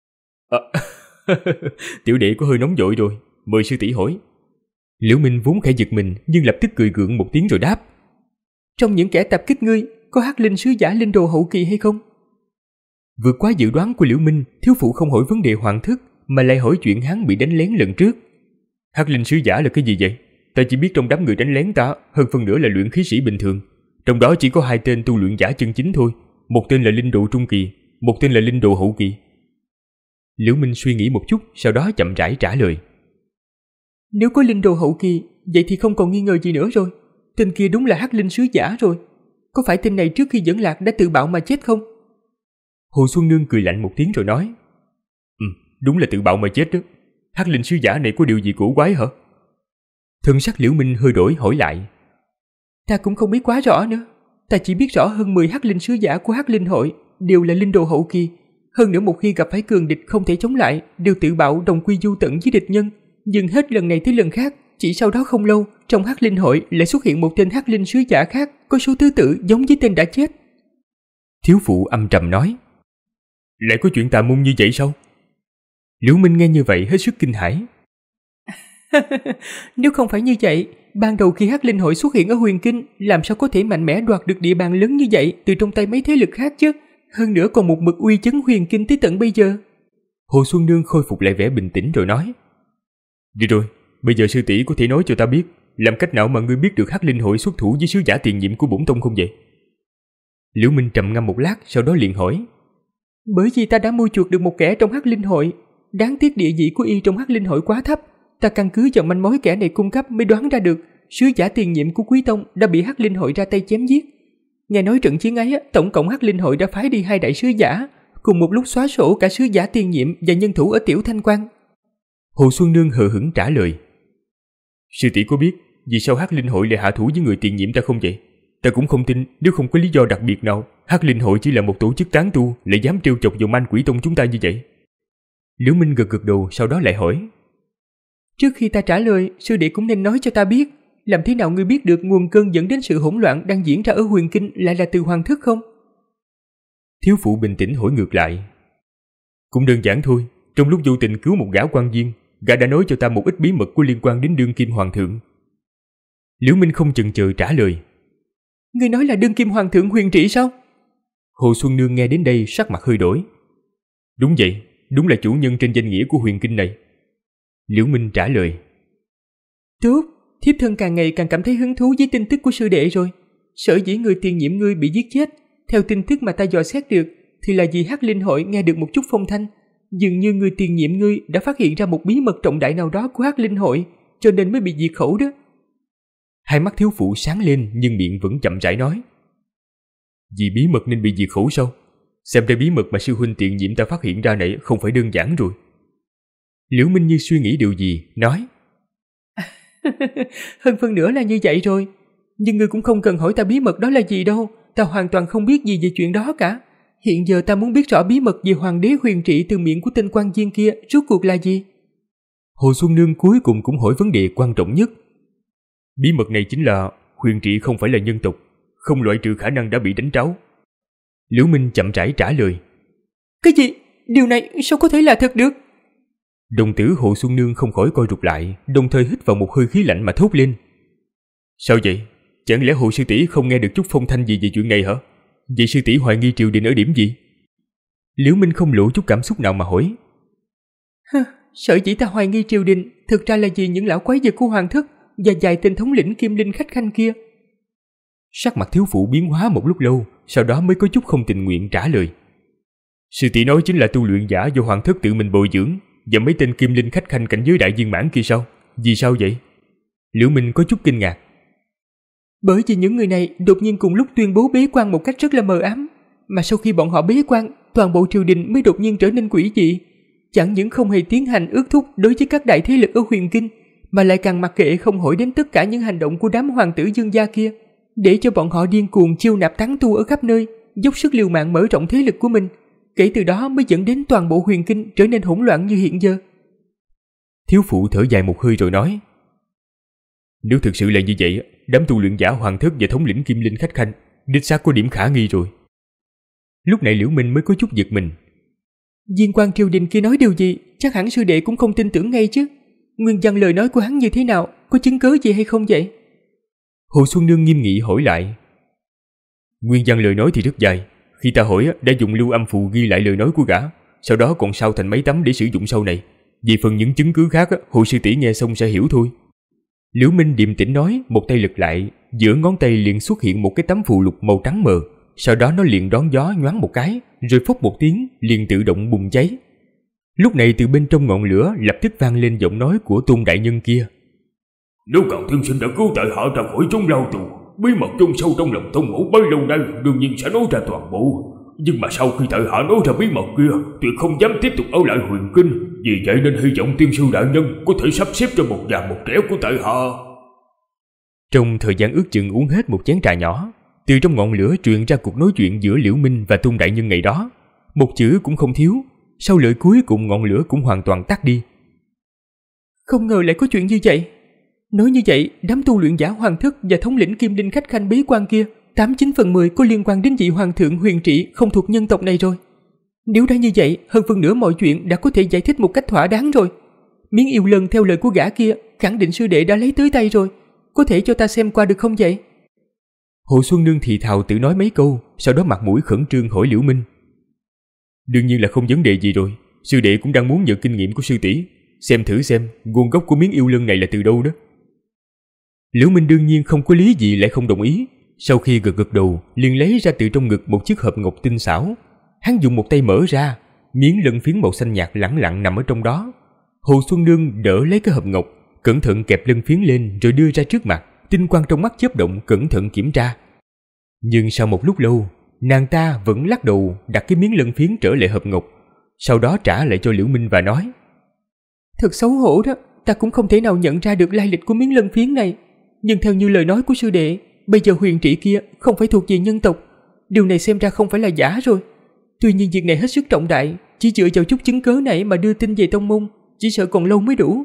Tiểu đệ có hơi nóng vội rồi, mời sư tỷ hỏi. Liễu Minh vốn khẽ giật mình nhưng lập tức cười gượng một tiếng rồi đáp. Trong những kẻ tập kích ngươi có Hắc Linh sứ giả linh đồ hậu kỳ hay không? Vượt quá dự đoán của Liễu Minh, thiếu phụ không hỏi vấn đề hoàng thức mà lại hỏi chuyện hắn bị đánh lén lần trước. Hắc Linh sứ giả là cái gì vậy? Ta chỉ biết trong đám người đánh lén ta hơn phân nửa là luyện khí sĩ bình thường, trong đó chỉ có 2 tên tu luyện giả chân chính thôi. Một tên là linh đồ trung kỳ, một tên là linh đồ hậu kỳ. Liễu Minh suy nghĩ một chút, sau đó chậm rãi trả lời. Nếu có linh đồ hậu kỳ, vậy thì không còn nghi ngờ gì nữa rồi. Tên kia đúng là Hắc Linh sứ giả rồi. Có phải tên này trước khi dẫn lạc đã tự bạo mà chết không? Hồ Xuân Nương cười lạnh một tiếng rồi nói. Đúng là tự bạo mà chết đó. Hắc Linh sứ giả này có điều gì cổ quái hả? Thân sắc Liễu Minh hơi đổi hỏi lại. Ta cũng không biết quá rõ nữa. Ta chỉ biết rõ hơn 10 Hắc Linh sứ giả của Hắc Linh hội đều là linh đồ hậu kỳ. Hơn nữa một khi gặp phải cường địch không thể chống lại, đều tự bạo đồng quy du tận với địch nhân. Nhưng hết lần này tới lần khác, chỉ sau đó không lâu, trong Hắc Linh hội lại xuất hiện một tên Hắc Linh sứ giả khác có số thứ tự giống với tên đã chết. Thiếu phụ âm trầm nói. Lại có chuyện tà môn như vậy sao? Liễu Minh nghe như vậy hết sức kinh hãi. Nếu không phải như vậy, ban đầu khi Hắc Linh hội xuất hiện ở Huyền Kinh, làm sao có thể mạnh mẽ đoạt được địa bàn lớn như vậy từ trong tay mấy thế lực khác chứ? Hơn nữa còn một mực uy chấn Huyền Kinh tới tận bây giờ. Hồ Xuân Nương khôi phục lại vẻ bình tĩnh rồi nói. Đi rồi, bây giờ sư tỷ có thể nói cho ta biết, làm cách nào mà ngươi biết được Hắc Linh hội xuất thủ với sứ giả tiền nhiệm của bổn tông không vậy? Liễu Minh trầm ngâm một lát, sau đó liền hỏi. Bởi vì ta đã mua chuộc được một kẻ trong Hắc Linh hội, đáng tiếc địa vị của y trong Hắc Linh hội quá thấp. Ta căn cứ vào manh mối kẻ này cung cấp mới đoán ra được sứ giả tiền nhiệm của Quý Tông đã bị Hắc Linh hội ra tay chém giết. Nghe nói trận chiến ấy, tổng cộng Hắc Linh hội đã phái đi 2 đại sứ giả, cùng một lúc xóa sổ cả sứ giả tiền nhiệm và nhân thủ ở Tiểu Thanh Quan. Hồ Xuân Nương hờ hững trả lời. Sư tỷ có biết vì sao Hắc Linh hội lại hạ thủ với người tiền nhiệm ta không vậy? Ta cũng không tin nếu không có lý do đặc biệt nào, Hắc Linh hội chỉ là một tổ chức tán tu lại dám trêu chọc vào Man Quỷ Tông chúng ta như vậy. Liễu Minh gật gật đầu, sau đó lại hỏi. Trước khi ta trả lời, sư đệ cũng nên nói cho ta biết, làm thế nào ngươi biết được nguồn cơn dẫn đến sự hỗn loạn đang diễn ra ở Huyền Kinh lại là từ hoàng thức không? Thiếu phụ bình tĩnh hỏi ngược lại. Cũng đơn giản thôi, trong lúc vô tình cứu một gã quan viên, gã đã nói cho ta một ít bí mật có liên quan đến đương kim hoàng thượng. Liễu Minh không chần chờ trả lời. Ngươi nói là đương kim hoàng thượng Huyền Trị sao? Hồ Xuân Nương nghe đến đây sắc mặt hơi đổi. Đúng vậy, đúng là chủ nhân trên danh nghĩa của Huyền Kinh này. Liễu Minh trả lời. Tốt, thiếp thân càng ngày càng cảm thấy hứng thú với tin tức của sư đệ rồi. Sở dĩ người tiền nhiệm ngươi bị giết chết, theo tin tức mà ta dò xét được, thì là vì Hắc Linh hội nghe được một chút phong thanh. Dường như người tiền nhiệm ngươi đã phát hiện ra một bí mật trọng đại nào đó của Hắc Linh hội, cho nên mới bị diệt khẩu đó. Hai mắt thiếu phụ sáng lên nhưng miệng vẫn chậm rãi nói. Vì bí mật nên bị diệt khẩu sao? Xem ra bí mật mà sư huynh tiền nhiệm ta phát hiện ra này không phải đơn giản rồi. Liễu Minh như suy nghĩ điều gì, nói. Hơn phân nửa là như vậy rồi. Nhưng ngươi cũng không cần hỏi ta bí mật đó là gì đâu. Ta hoàn toàn không biết gì về chuyện đó cả. Hiện giờ ta muốn biết rõ bí mật về hoàng đế Huyền Trị từ miệng của tên quan viên kia rốt cuộc là gì. Hồ Xuân Nương cuối cùng cũng hỏi vấn đề quan trọng nhất. Bí mật này chính là Huyền Trị không phải là nhân tộc, không loại trừ khả năng đã bị đánh tráo. Liễu Minh chậm rãi trả lời. Cái gì? Điều này sao có thể là thật được? Đồng tử Hồ Xuân Nương không khỏi coi rụt lại, đồng thời hít vào một hơi khí lạnh mà thốt lên. Sao vậy? Chẳng lẽ Hồ sư tỷ không nghe được chút phong thanh gì về chuyện này hả? Vậy sư tỷ hoài nghi triều đình ở điểm gì? Liễu Minh không lộ chút cảm xúc nào mà hỏi. Sở dĩ ta hoài nghi triều đình thực ra là vì những lão quái vật của hoàng thất và vài tên thống lĩnh Kim Linh khách khanh kia. Sắc mặt thiếu phụ biến hóa một lúc lâu, sau đó mới có chút không tình nguyện trả lời. Sư tỷ nói chính là tu luyện giả do hoàng thất tự mình bồi dưỡng và mấy tên Kim Linh khách khanh cảnh giới đại viên mãn kia sao? Vì sao vậy? Liễu Minh có chút kinh ngạc. Bởi vì những người này đột nhiên cùng lúc tuyên bố bế quan một cách rất là mờ ám, mà sau khi bọn họ bế quan, toàn bộ triều đình mới đột nhiên trở nên quỷ dị. Chẳng những không hề tiến hành ước thúc đối với các đại thế lực ở Huyền Kinh, mà lại càng mặc kệ không hỏi đến tất cả những hành động của đám hoàng tử Dương gia kia, để cho bọn họ điên cuồng chiêu nạp tán tu ở khắp nơi, dốc sức liều mạng mở rộng thế lực của mình. Kể từ đó mới dẫn đến toàn bộ Huyền Kinh trở nên hỗn loạn như hiện giờ. Thiếu phụ thở dài một hơi rồi nói. Nếu thực sự là như vậy, đám tu luyện giả hoàng thất và thống lĩnh Kim Linh khách khanh đích xác có điểm khả nghi rồi. Lúc này Liễu Minh mới có chút giật mình. Viên quan triều đình kia nói điều gì, chắc hẳn sư đệ cũng không tin tưởng ngay chứ. Nguyên văn lời nói của hắn như thế nào, có chứng cớ gì hay không vậy? Hồ Xuân Nương nghiêm nghị hỏi lại. Nguyên văn lời nói thì rất dài. Khi ta hỏi đã dùng lưu âm phù ghi lại lời nói của gã, sau đó còn sao thành mấy tấm để sử dụng sau này. Vì phần những chứng cứ khác, Hồ sư tỷ nghe xong sẽ hiểu thôi. Liễu Minh điềm tĩnh nói, một tay lật lại, giữa ngón tay liền xuất hiện một cái tấm phù lục màu trắng mờ, sau đó nó liền đón gió nhoáng một cái, rồi phốc một tiếng liền tự động bùng cháy. Lúc này từ bên trong ngọn lửa lập tức vang lên giọng nói của Tôn đại nhân kia. Nếu Càn Tiên Sinh đã cứu tại hạ ra khỏi chốn lao tù, bí mật chôn sâu trong lòng Tôn mẫu bấy lâu nay đương nhiên sẽ nói ra toàn bộ. Nhưng mà sau khi tại hạ nói ra bí mật kia, tuyệt không dám tiếp tục ở lại Huyền Kinh. Vì vậy nên hy vọng tiên sư đại nhân có thể sắp xếp cho một già một trẻ của tại hạ. Trong thời gian ước chừng uống hết một chén trà nhỏ, từ trong ngọn lửa truyền ra cuộc nói chuyện giữa Liễu Minh và Tôn đại nhân ngày đó. Một chữ cũng không thiếu, sau lời cuối cùng ngọn lửa cũng hoàn toàn tắt đi. Không ngờ lại có chuyện như vậy. Nói như vậy, đám tu luyện giả hoàng thất và thống lĩnh Kim Linh khách khanh bế quan kia 89/10 có liên quan đến vị hoàng thượng huyền trị không thuộc nhân tộc này rồi. Nếu đã như vậy, hơn phân nửa mọi chuyện đã có thể giải thích một cách thỏa đáng rồi. Miếng yêu lân theo lời của gã kia khẳng định sư đệ đã lấy tới tay rồi. Có thể cho ta xem qua được không vậy? Hồ Xuân Nương thì thào tự nói mấy câu, sau đó mặt mũi khẩn trương hỏi Liễu Minh. Đương nhiên là không vấn đề gì rồi, sư đệ cũng đang muốn nhờ kinh nghiệm của sư tỷ, xem thử xem nguồn gốc của miếng yêu lân này là từ đâu đó. Liễu Minh đương nhiên không có lý gì lại không đồng ý. Sau khi gật đầu, liền lấy ra từ trong ngực một chiếc hộp ngọc tinh xảo. Hắn dùng một tay mở ra, miếng lân phiến màu xanh nhạt lẳng lặng nằm ở trong đó. Hồ Xuân Nương đỡ lấy cái hộp ngọc, cẩn thận kẹp lân phiến lên rồi đưa ra trước mặt, tinh quang trong mắt chớp động cẩn thận kiểm tra. Nhưng sau một lúc lâu, nàng ta vẫn lắc đầu đặt cái miếng lân phiến trở lại hộp ngọc, sau đó trả lại cho Liễu Minh và nói: Thật xấu hổ đó, ta cũng không thể nào nhận ra được lai lịch của miếng lân phiến này. Nhưng theo như lời nói của sư đệ, bây giờ huyền trị kia không phải thuộc về nhân tộc. Điều này xem ra không phải là giả rồi. Tuy nhiên việc này hết sức trọng đại, chỉ dựa vào chút chứng cớ này mà đưa tin về tông môn, chỉ sợ còn lâu mới đủ.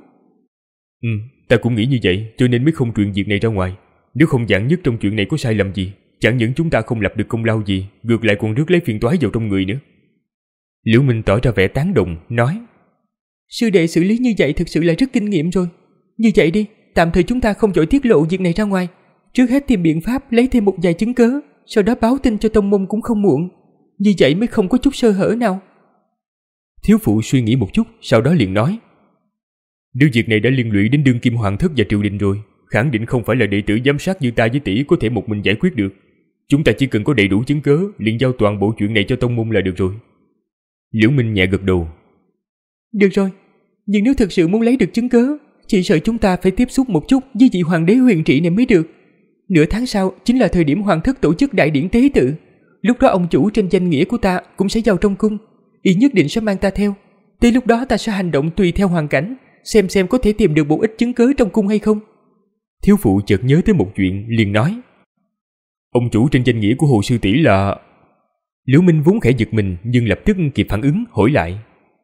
Ta cũng nghĩ như vậy, cho nên mới không truyền việc này ra ngoài. Nếu không vạn nhất trong chuyện này có sai lầm gì, chẳng những chúng ta không lập được công lao gì, ngược lại còn rước lấy phiền toái vào trong người nữa. Liễu Minh tỏ ra vẻ tán đồng, nói: Sư đệ xử lý như vậy thực sự là rất kinh nghiệm rồi. Như vậy đi, tạm thời chúng ta không vội tiết lộ việc này ra ngoài. Trước hết tìm biện pháp lấy thêm một vài chứng cớ, sau đó báo tin cho tông môn cũng không muộn. Như vậy mới không có chút sơ hở nào. Thiếu phụ suy nghĩ một chút, sau đó liền nói: Nếu việc này đã liên lụy đến đương kim hoàng thất và triều đình rồi, khẳng định không phải là đệ tử giám sát như ta với tỷ có thể một mình giải quyết được. Chúng ta chỉ cần có đầy đủ chứng cớ, liền giao toàn bộ chuyện này cho tông môn là được rồi. Liễu Minh nhẹ gật đầu. Được rồi, nhưng nếu thực sự muốn lấy được chứng cớ, chỉ sợ chúng ta phải tiếp xúc một chút với vị hoàng đế huyền trị này mới được. Nửa tháng sau chính là thời điểm hoàng thất tổ chức đại điển tế tự. Lúc đó ông chủ trên danh nghĩa của ta cũng sẽ vào trong cung, y nhất định sẽ mang ta theo. Tới lúc đó ta sẽ hành động tùy theo hoàn cảnh, xem có thể tìm được một ít chứng cứ trong cung hay không. Thiếu phụ chợt nhớ tới một chuyện, liền nói: Ông chủ trên danh nghĩa của Hồ sư tỷ là... Liễu Minh vốn khẽ giật mình, nhưng lập tức kịp phản ứng hỏi lại: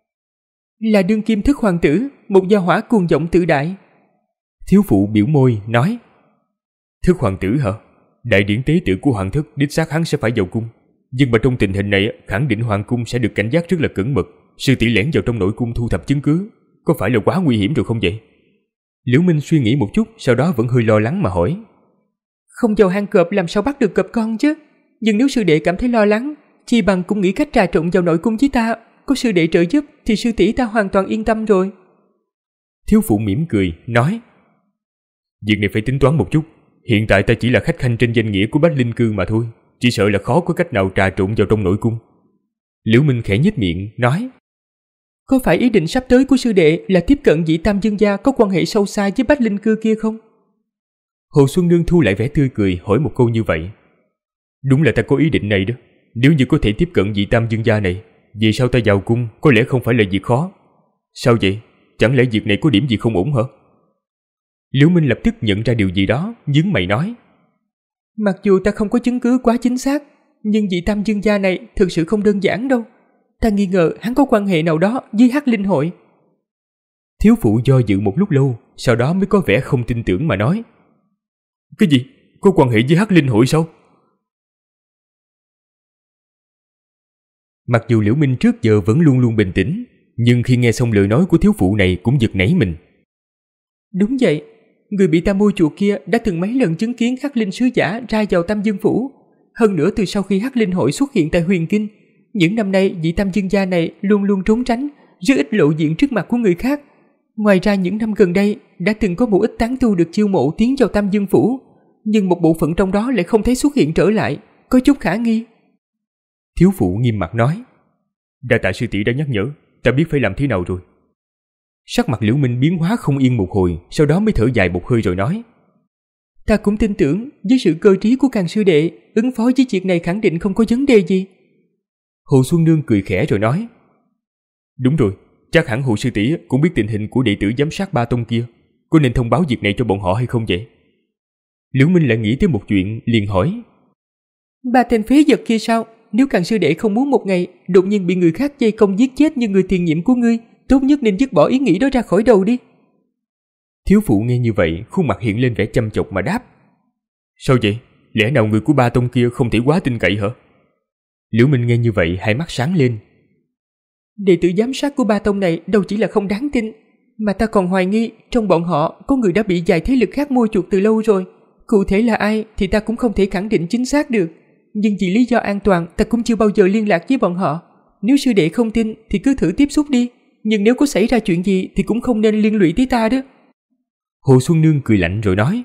Là đương kim thức hoàng tử, một gia hỏa cuồng vọng tự đại. Thiếu phụ biểu môi nói: Thức hoàng tử hả? Đại điển tế tự của hoàng thất đích xác hắn sẽ phải vào cung, nhưng mà trong tình hình này khẳng định hoàng cung sẽ được cảnh giác rất là cẩn mật. Sư tỷ lẻn vào trong nội cung thu thập chứng cứ, có phải là quá nguy hiểm rồi không vậy? Liễu Minh suy nghĩ một chút, sau đó vẫn hơi lo lắng mà hỏi. Không vào hang cọp làm sao bắt được cọp con chứ? Nhưng nếu sư đệ cảm thấy lo lắng, chi bằng cũng nghĩ cách trà trộn vào nội cung với ta. Có sư đệ trợ giúp thì sư tỷ ta hoàn toàn yên tâm rồi. Thiếu phụ mỉm cười, nói. Việc này phải tính toán một chút. Hiện tại ta chỉ là khách khanh trên danh nghĩa của Bách Linh Cư mà thôi. Chỉ sợ là khó có cách nào trà trộn vào trong nội cung. Liễu Minh khẽ nhếch miệng, nói. Có phải ý định sắp tới của sư đệ là tiếp cận vị Tam Dương gia có quan hệ sâu xa với Bách Linh Cư kia không? Hồ Xuân Nương thu lại vẻ tươi cười, hỏi một câu như vậy. Đúng là ta có ý định này đó. Nếu như có thể tiếp cận vị Tam Dương gia này, vì sao ta vào cung có lẽ không phải là việc khó. Sao vậy? Chẳng lẽ việc này có điểm gì không ổn hả? Liễu Minh lập tức nhận ra điều gì đó, nhướng mày nói. Mặc dù ta không có chứng cứ quá chính xác, nhưng vị Tam Dương gia này thực sự không đơn giản đâu. Ta nghi ngờ hắn có quan hệ nào đó với Hắc Linh hội. Thiếu phụ do dự một lúc lâu, sau đó mới có vẻ không tin tưởng mà nói. Cái gì? Có quan hệ với Hắc Linh hội sao? Mặc dù Liễu Minh trước giờ vẫn luôn luôn bình tĩnh, nhưng khi nghe xong lời nói của thiếu phụ này cũng giật nảy mình. Đúng vậy, người bị ta mua chuộc kia đã từng mấy lần chứng kiến Hắc Linh sứ giả ra vào Tam Dương phủ. Hơn nữa từ sau khi Hắc Linh hội xuất hiện tại Huyền Kinh, những năm nay vị Tam Dương gia này luôn luôn trốn tránh, rất ít lộ diện trước mặt của người khác. Ngoài ra những năm gần đây đã từng có một ít tán tu được chiêu mộ tiến vào Tam Dương phủ, nhưng một bộ phận trong đó lại không thấy xuất hiện trở lại, có chút khả nghi. Thiếu phụ nghiêm mặt nói. Đa tạ sư tỷ đã nhắc nhở, ta biết phải làm thế nào rồi. Sắc mặt Liễu Minh biến hóa không yên một hồi, sau đó mới thở dài một hơi rồi nói. Ta cũng tin tưởng với sự cơ trí của Càn sư đệ, ứng phó với chuyện này khẳng định không có vấn đề gì. Hồ Xuân Nương cười khẽ rồi nói. Đúng rồi, chắc hẳn Hồ sư tỷ cũng biết tình hình của đệ tử giám sát Ba Tông kia, có nên thông báo việc này cho bọn họ hay không vậy? Liễu Minh lại nghĩ tới một chuyện, liền hỏi. Ba tên phế vật kia sao? Nếu Càn sư đệ không muốn một ngày đột nhiên bị người khác vây công giết chết như người tiền nhiệm của ngươi, tốt nhất nên dứt bỏ ý nghĩ đó ra khỏi đầu đi. Thiếu phụ nghe như vậy, khuôn mặt hiện lên vẻ chăm chọc mà đáp. Sao vậy? Lẽ nào người của Ba Tông kia không thể quá tin cậy hả? Liễu Minh nghe như vậy, hai mắt sáng lên. Đệ tử giám sát của Ba Tông này đâu chỉ là không đáng tin, mà ta còn hoài nghi trong bọn họ có người đã bị vài thế lực khác mua chuộc từ lâu rồi. Cụ thể là ai thì ta cũng không thể khẳng định chính xác được, nhưng vì lý do an toàn ta cũng chưa bao giờ liên lạc với bọn họ. Nếu sư đệ không tin thì cứ thử tiếp xúc đi, nhưng nếu có xảy ra chuyện gì thì cũng không nên liên lụy tới ta đó. Hồ Xuân Nương cười lạnh rồi nói.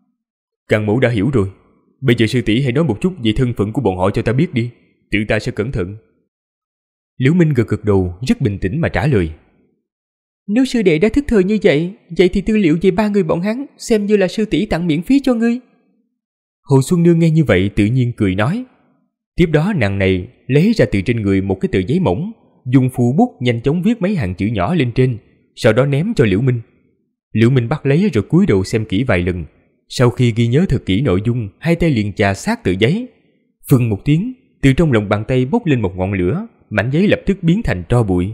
Càn mẫu đã hiểu rồi, bây giờ sư tỷ hãy nói một chút về thân phận của bọn họ cho ta biết đi, tự ta sẽ cẩn thận. Liễu Minh gật gật đầu, rất bình tĩnh mà trả lời. Nếu sư đệ đã thức thời như vậy thì tư liệu về ba người bọn hắn xem như là sư tỷ tặng miễn phí cho ngươi. Hồ Xuân Nương nghe như vậy tự nhiên cười nói. Tiếp đó nàng này lấy ra từ trên người một cái tờ giấy mỏng, dùng phù bút nhanh chóng viết mấy hàng chữ nhỏ lên trên, sau đó ném cho Liễu Minh. Liễu Minh bắt lấy rồi cúi đầu xem kỹ vài lần. Sau khi ghi nhớ thật kỹ nội dung, hai tay liền chà sát tờ giấy. Phừng một tiếng, từ trong lòng bàn tay bốc lên một ngọn lửa, mảnh giấy lập tức biến thành tro bụi.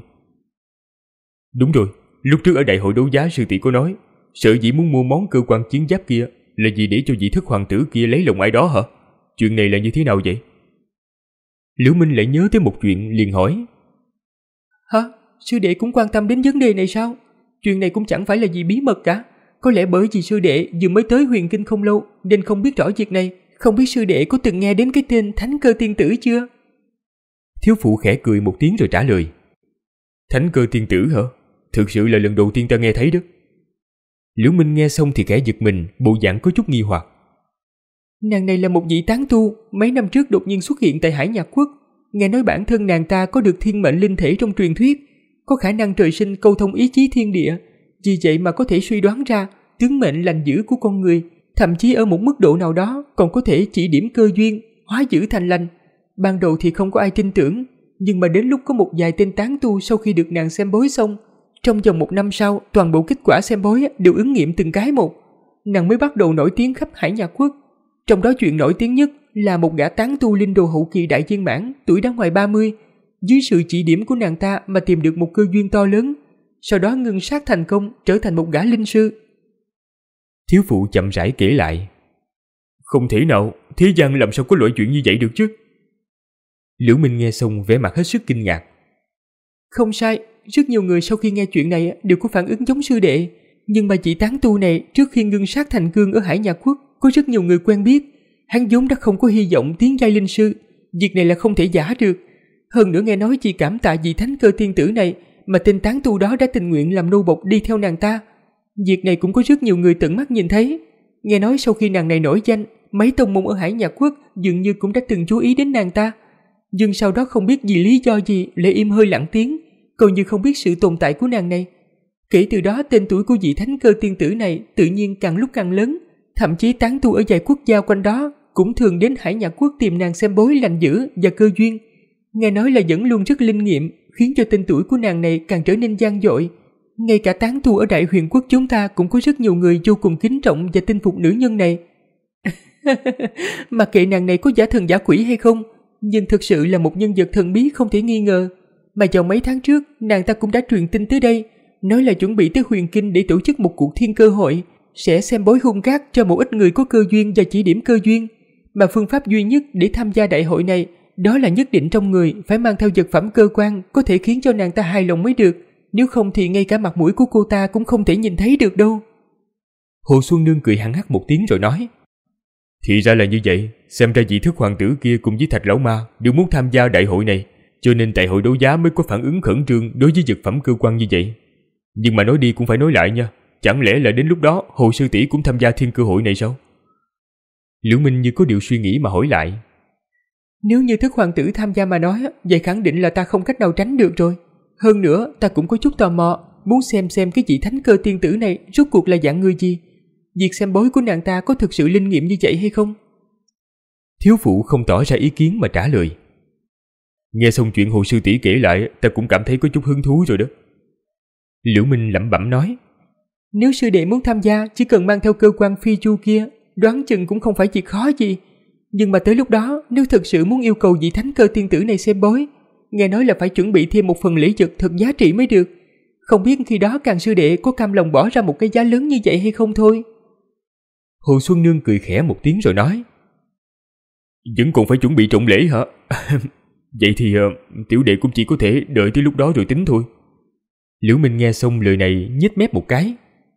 Đúng rồi, lúc trước ở đại hội đấu giá sư tỷ có nói, sở dĩ muốn mua món cơ quan chiến giáp kia là vì để cho vị thất hoàng tử kia lấy lòng ai đó hả? Chuyện này là như thế nào vậy? Liễu Minh lại nhớ tới một chuyện, liền hỏi. Hả? Sư đệ cũng quan tâm đến vấn đề này sao? Chuyện này cũng chẳng phải là gì bí mật cả. Có lẽ bởi vì sư đệ vừa mới tới Huyền Kinh không lâu nên không biết rõ việc này. Không biết sư đệ có từng nghe đến cái tên Thánh Cơ Tiên Tử chưa? Thiếu phụ khẽ cười một tiếng rồi trả lời. Thánh Cơ Tiên Tử hả? Thực sự là lần đầu tiên ta nghe thấy đó. Liễu Minh nghe xong thì khẽ giật mình, bộ dạng có chút nghi hoặc. Nàng này là một vị tán tu, mấy năm trước đột nhiên xuất hiện tại Hải Nhạc Quốc. Nghe nói bản thân nàng ta có được thiên mệnh linh thể trong truyền thuyết, có khả năng trời sinh câu thông ý chí thiên địa. Vì vậy mà có thể suy đoán ra tướng mệnh lành dữ của con người, thậm chí ở một mức độ nào đó còn có thể chỉ điểm cơ duyên, hóa dữ thành lành. Ban đầu thì không có ai tin tưởng, nhưng mà đến lúc có một vài tên tán tu sau khi được nàng xem bói xong, trong vòng 1 năm sau toàn bộ kết quả xem bói đều ứng nghiệm từng cái một, nàng mới bắt đầu nổi tiếng khắp Hải Nhạc Quốc. Trong đó chuyện nổi tiếng nhất là một gã tán tu linh đồ hậu kỳ đại viên mãn, tuổi đã ngoài 30, dưới sự chỉ điểm của nàng ta mà tìm được một cơ duyên to lớn, sau đó ngưng sát thành công, trở thành một gã linh sư. Thiếu phụ chậm rãi kể lại. Không thể nào, thế gian làm sao có loại chuyện như vậy được chứ? Liễu Minh nghe xong vẻ mặt hết sức kinh ngạc. Không sai, rất nhiều người sau khi nghe chuyện này đều có phản ứng giống sư đệ. Nhưng mà vị tán tu này trước khi ngưng sát thành cương ở Hải Nhạc Quốc có rất nhiều người quen biết. Hắn vốn đã không có hy vọng tiến giai linh sư. Việc này là không thể giả được. Hơn nữa nghe nói chỉ cảm tạ vị thánh cơ tiên tử này mà tên tán tu đó đã tình nguyện làm nô bộc đi theo nàng ta. Việc này cũng có rất nhiều người tận mắt nhìn thấy. Nghe nói sau khi nàng này nổi danh, mấy tông môn ở Hải Nhạc Quốc dường như cũng đã từng chú ý đến nàng ta. Nhưng sau đó không biết vì lý do gì lại im hơi lặng tiếng, coi như không biết sự tồn tại của nàng này. Kể từ đó tên tuổi của vị thánh cơ tiên tử này tự nhiên càng lúc càng lớn. Thậm chí tán tu ở vài quốc gia quanh đó cũng thường đến Hải Nhạc Quốc tìm nàng xem bói lành dữ và cơ duyên. Nghe nói là vẫn luôn rất linh nghiệm, khiến cho tên tuổi của nàng này càng trở nên vang dội. Ngay cả tán tu ở Đại Huyền Quốc chúng ta cũng có rất nhiều người vô cùng kính trọng và tin phục nữ nhân này. Mặc kệ nàng này có giả thần giả quỷ hay không, nhưng thực sự là một nhân vật thần bí không thể nghi ngờ. Mà vào mấy tháng trước, nàng ta cũng đã truyền tin tới đây, nói là chuẩn bị tới Huyền Kinh để tổ chức một cuộc thiên cơ hội, sẽ xem bói hung cát cho một ít người có cơ duyên và chỉ điểm cơ duyên. Mà phương pháp duy nhất để tham gia đại hội này, đó là nhất định trong người phải mang theo vật phẩm cơ quan có thể khiến cho nàng ta hài lòng mới được. Nếu không thì ngay cả mặt mũi của cô ta cũng không thể nhìn thấy được đâu. Hồ Xuân Nương cười hăng hắc một tiếng rồi nói: Thì ra là như vậy. Xem ra vị Thức hoàng tử kia cùng với Thạch lão ma đều muốn tham gia đại hội này, cho nên tại hội đấu giá mới có phản ứng khẩn trương đối với vật phẩm cơ quan như vậy. Nhưng mà nói đi cũng phải nói lại nha, chẳng lẽ là đến lúc đó Hồ sư tỷ cũng tham gia thiên cơ hội này sao? Liễu Minh như có điều suy nghĩ mà hỏi lại: Nếu như Thức hoàng tử tham gia mà nói, vậy khẳng định là ta không cách nào tránh được rồi. Hơn nữa ta cũng có chút tò mò, muốn xem cái vị thánh cơ tiên tử này rốt cuộc là dạng người gì. Việc xem bói của nàng ta có thực sự linh nghiệm như vậy hay không? Thiếu phụ không tỏ ra ý kiến mà trả lời: Nghe xong chuyện Hồ sư tỷ kể lại, ta cũng cảm thấy có chút hứng thú rồi đó. Liễu Minh lẩm bẩm nói: Nếu sư đệ muốn tham gia, chỉ cần mang theo cơ quan phi chu kia, đoán chừng cũng không phải việc khó gì. Nhưng mà tới lúc đó, nếu thực sự muốn yêu cầu vị thánh cơ tiên tử này xem bói, nghe nói là phải chuẩn bị thêm một phần lễ vật thật giá trị mới được. Không biết khi đó Càn sư đệ có cam lòng bỏ ra một cái giá lớn như vậy hay không thôi. Hồ Xuân Nương cười khẽ một tiếng rồi nói: Vẫn còn phải chuẩn bị trọng lễ hả? Vậy thì tiểu đệ cũng chỉ có thể đợi tới lúc đó rồi tính thôi. Liễu Minh nghe xong lời này nhếch mép một cái.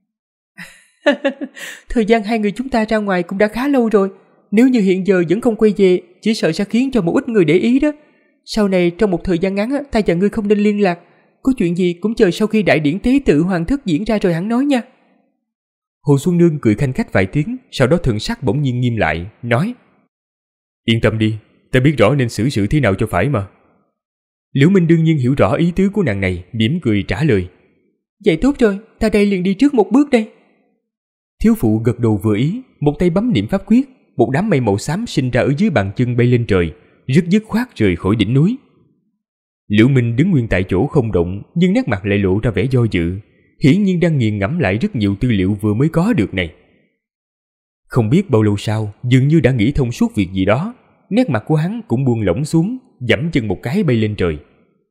Thời gian hai người chúng ta ra ngoài cũng đã khá lâu rồi. Nếu như hiện giờ vẫn không quay về, chỉ sợ sẽ khiến cho một ít người để ý đó. Sau này trong một thời gian ngắn ta và ngươi không nên liên lạc. Có chuyện gì cũng chờ sau khi đại điển tế tự hoàng thất diễn ra rồi hẳn nói nha. Hồ Xuân Nương cười khanh khách vài tiếng, sau đó thần sắc bỗng nhiên nghiêm lại, nói: Yên tâm đi, ta biết rõ nên xử sự thế nào cho phải mà. Liễu Minh đương nhiên hiểu rõ ý tứ của nàng này, mỉm cười trả lời: Vậy tốt rồi, ta đây liền đi trước một bước đây. Thiếu phụ gật đầu vừa ý, một tay bấm niệm pháp quyết, một đám mây màu xám sinh ra ở dưới bàn chân bay lên trời, rất dứt khoát rời khỏi đỉnh núi. Liễu Minh đứng nguyên tại chỗ không động, nhưng nét mặt lại lộ ra vẻ do dự, hiển nhiên đang nghiền ngẫm lại rất nhiều tư liệu vừa mới có được này. Không biết bao lâu sau, dường như đã nghĩ thông suốt việc gì đó, nét mặt của hắn cũng buông lỏng xuống, giẫm chân một cái bay lên trời.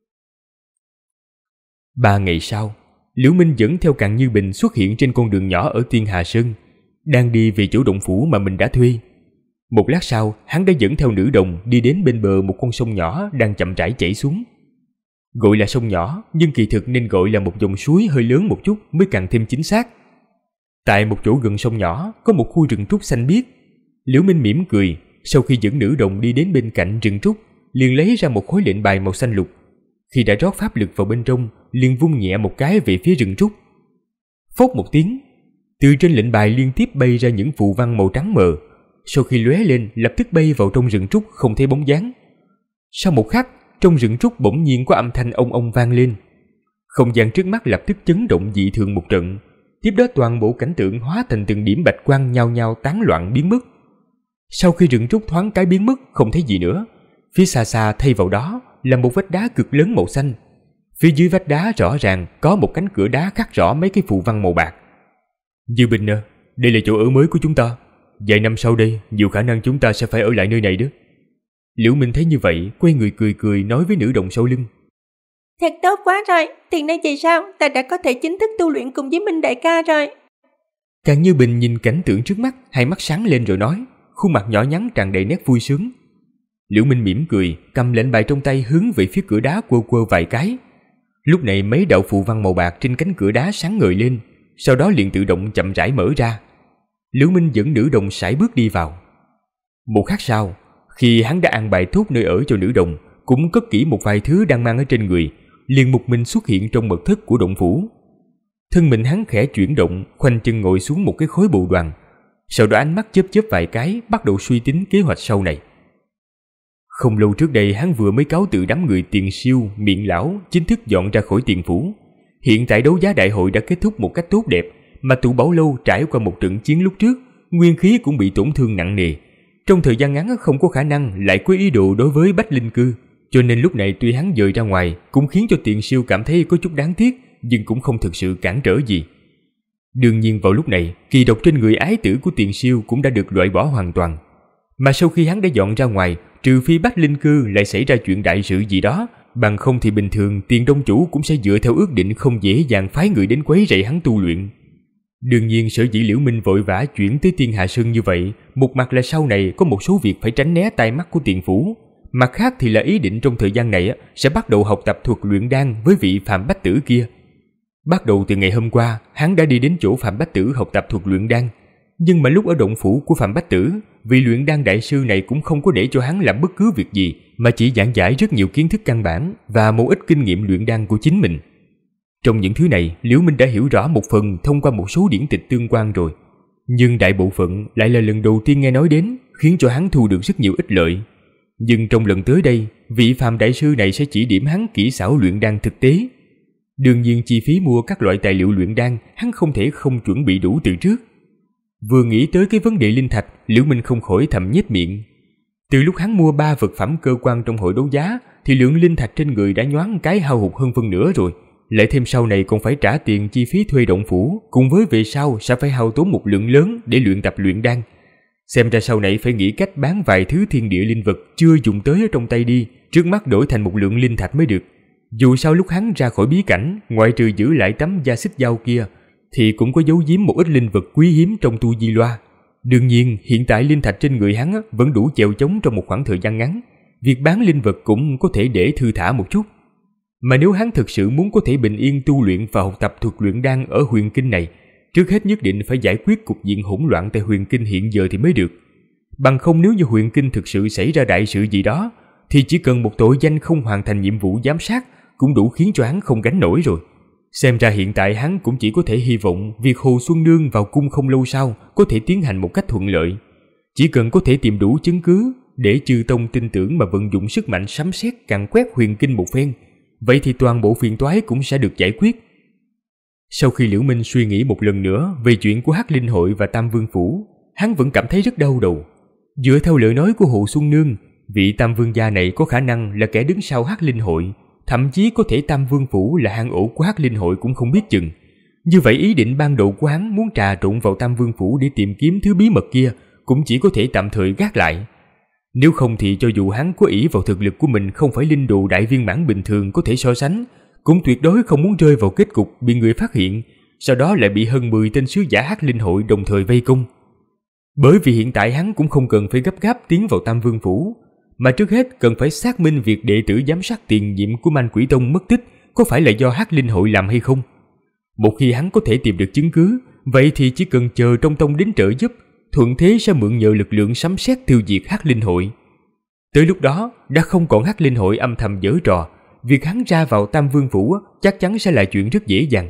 3 ngày sau, Liễu Minh dẫn theo Càn Như Bình xuất hiện trên con đường nhỏ ở Tiên Hà Sơn, đang đi về chỗ động phủ mà mình đã thuê. Một lát sau, hắn đã dẫn theo nữ đồng đi đến bên bờ một con sông nhỏ đang chậm rãi chảy xuống. Gọi là sông nhỏ, nhưng kỳ thực nên gọi là một dòng suối hơi lớn một chút mới càng thêm chính xác. Tại một chỗ gần sông nhỏ có một khu rừng trúc xanh biếc. Liễu Minh mỉm cười, sau khi dẫn nữ đồng đi đến bên cạnh rừng trúc, liền lấy ra một khối lệnh bài màu xanh lục. Khi đã rót pháp lực vào bên trong, liền vung nhẹ một cái về phía rừng trúc. Phốc một tiếng, từ trên lệnh bài liên tiếp bay ra những phù văn màu trắng mờ. Sau khi lóe lên, lập tức bay vào trong rừng trúc không thấy bóng dáng. Sau một khắc, trong rừng trúc bỗng nhiên có âm thanh ông ông vang lên. Không gian trước mắt lập tức chấn động dị thường một trận. Tiếp đó toàn bộ cảnh tượng hóa thành từng điểm bạch quang nhao nhao tán loạn biến mất. Sau khi rừng trúc thoáng cái biến mất không thấy gì nữa, phía xa xa thay vào đó là một vách đá cực lớn màu xanh. Phía dưới vách đá rõ ràng có một cánh cửa đá khắc rõ mấy cái phù văn màu bạc. Như Bình à, đây là chỗ ở mới của chúng ta. Vài năm sau đây, nhiều khả năng chúng ta sẽ phải ở lại nơi này đó. Liễu Minh thấy như vậy, quay người cười cười nói với nữ đồng sau lưng: Thật tốt quá rồi, từ nay về sau ta đã có thể chính thức tu luyện cùng với Minh đại ca rồi. Càn Như Bình nhìn cảnh tượng trước mắt, hai mắt sáng lên rồi nói, khuôn mặt nhỏ nhắn tràn đầy nét vui sướng. Liễu Minh mỉm cười, cầm lệnh bài trong tay hướng về phía cửa đá quơ quơ vài cái. Lúc này mấy đạo phù văn màu bạc trên cánh cửa đá sáng ngời lên, sau đó liền tự động chậm rãi mở ra. Liễu Minh dẫn nữ đồng sải bước đi vào. Một khắc sau, khi hắn đã an bài tốt nơi ở cho nữ đồng, cũng cất kỹ một vài thứ đang mang ở trên người, liền một mình xuất hiện trong mật thất của động phủ. Thân mình hắn khẽ chuyển động, khoanh chân ngồi xuống một cái khối bồ đoàn. Sau đó ánh mắt chớp chớp vài cái, bắt đầu suy tính kế hoạch sau này. Không lâu trước đây hắn vừa mới cáo từ đám người Tiền Siêu, Miệng Lão chính thức dọn ra khỏi Tiền Phủ. Hiện tại đấu giá đại hội đã kết thúc một cách tốt đẹp, mà Tụ Bảo Lâu trải qua một trận chiến lúc trước, nguyên khí cũng bị tổn thương nặng nề. Trong thời gian ngắn không có khả năng lại có ý đồ đối với Bách Linh Cư, cho nên lúc này tuy hắn dời ra ngoài cũng khiến cho Tiền Siêu cảm thấy có chút đáng tiếc, nhưng cũng không thực sự cản trở gì. Đương nhiên vào lúc này, kỳ độc trên người ái tử của Tiền Siêu cũng đã được loại bỏ hoàn toàn. Mà sau khi hắn đã dọn ra ngoài, trừ phi Bách Linh Cư lại xảy ra chuyện đại sự gì đó, bằng không thì bình thường Tiền Đông Chủ cũng sẽ dựa theo ước định không dễ dàng phái người đến quấy rầy hắn tu luyện. Đương nhiên sở dĩ Liễu Minh vội vã chuyển tới Tiên Hà Sơn như vậy, một mặt là sau này có một số việc phải tránh né tai mắt của Tiền Phủ, mặt khác thì là ý định trong thời gian này sẽ bắt đầu học tập thuật luyện đan với vị Phạm Bách Tử kia. Bắt đầu từ ngày hôm qua, hắn đã đi đến chỗ Phạm Bách Tử học tập thuật luyện đan, nhưng mà lúc ở động phủ của Phạm Bách Tử, vị luyện đan đại sư này cũng không có để cho hắn làm bất cứ việc gì, mà chỉ giảng giải rất nhiều kiến thức căn bản và một ít kinh nghiệm luyện đan của chính mình. Trong những thứ này, Liễu Minh đã hiểu rõ một phần thông qua một số điển tịch tương quan rồi, nhưng đại bộ phận lại là lần đầu tiên nghe nói đến, khiến cho hắn thu được rất nhiều ích lợi. Nhưng trong lần tới đây, vị Phạm đại sư này sẽ chỉ điểm hắn kỹ xảo luyện đan thực tế. Đương nhiên chi phí mua các loại tài liệu luyện đan, hắn không thể không chuẩn bị đủ từ trước. Vừa nghĩ tới cái vấn đề linh thạch, Liễu Minh không khỏi thầm nhếch miệng. Từ lúc hắn mua 3 vật phẩm cơ quan trong hội đấu giá, thì lượng linh thạch trên người đã nhoáng cái hao hụt hơn phân nửa rồi. Lại thêm sau này còn phải trả tiền chi phí thuê động phủ, cùng với về sau sẽ phải hao tốn một lượng lớn để luyện tập luyện đan. Xem ra sau này phải nghĩ cách bán vài thứ thiên địa linh vật chưa dùng tới ở trong tay đi, trước mắt đổi thành một lượng linh thạch mới được. Dù sao lúc hắn ra khỏi bí cảnh, ngoại trừ giữ lại tấm da xích dao kia, thì cũng có giấu giếm một ít linh vật quý hiếm trong tu di loa. Đương nhiên, hiện tại linh thạch trên người hắn vẫn đủ chèo chống trong một khoảng thời gian ngắn. Việc bán linh vật cũng có thể để thư thả một chút. Mà nếu hắn thực sự muốn có thể bình yên tu luyện và học tập thuật luyện đan ở huyền kinh này, trước hết nhất định phải giải quyết cục diện hỗn loạn tại huyền kinh hiện giờ thì mới được. Bằng không nếu như huyền kinh thực sự xảy ra đại sự gì đó, thì chỉ cần một tội danh không hoàn thành nhiệm vụ giám sát cũng đủ khiến cho hắn không gánh nổi rồi. Xem ra hiện tại hắn cũng chỉ có thể hy vọng việc Hồ Xuân Nương vào cung không lâu sau có thể tiến hành một cách thuận lợi. Chỉ cần có thể tìm đủ chứng cứ để chư tông tin tưởng mà vận dụng sức mạnh sấm sét càn quét huyền kinh một phen, vậy thì toàn bộ phiền toái cũng sẽ được giải quyết. Sau khi Liễu Minh suy nghĩ một lần nữa về chuyện của Hắc Linh Hội và Tam Vương Phủ, hắn vẫn cảm thấy rất đau đầu. Dựa theo lời nói của Hồ Xuân Nương, vị Tam Vương gia này có khả năng là kẻ đứng sau Hắc Linh Hội, thậm chí có thể Tam Vương Phủ là hang ổ của Hắc Linh Hội cũng không biết chừng. Như vậy ý định ban đầu của hắn muốn trà trộn vào Tam Vương Phủ để tìm kiếm thứ bí mật kia cũng chỉ có thể tạm thời gác lại. Nếu không thì cho dù hắn có ỷ vào thực lực của mình không phải linh đồ đại viên mãn bình thường có thể so sánh, cũng tuyệt đối không muốn rơi vào kết cục bị người phát hiện, sau đó lại bị hơn 10 tên sứ giả Hắc Linh Hội đồng thời vây công. Bởi vì hiện tại hắn cũng không cần phải gấp gáp tiến vào Tam Vương Phủ, mà trước hết cần phải xác minh việc đệ tử giám sát tiền nhiệm của Man Quỷ Tông mất tích có phải là do Hắc Linh Hội làm hay không. Một khi hắn có thể tìm được chứng cứ, vậy thì chỉ cần chờ trong tông đến trợ giúp, thuận thế sẽ mượn nhờ lực lượng sấm sét tiêu diệt Hắc Linh Hội. Tới lúc đó đã không còn Hắc Linh Hội âm thầm giở trò, việc hắn ra vào Tam Vương Phủ chắc chắn sẽ là chuyện rất dễ dàng.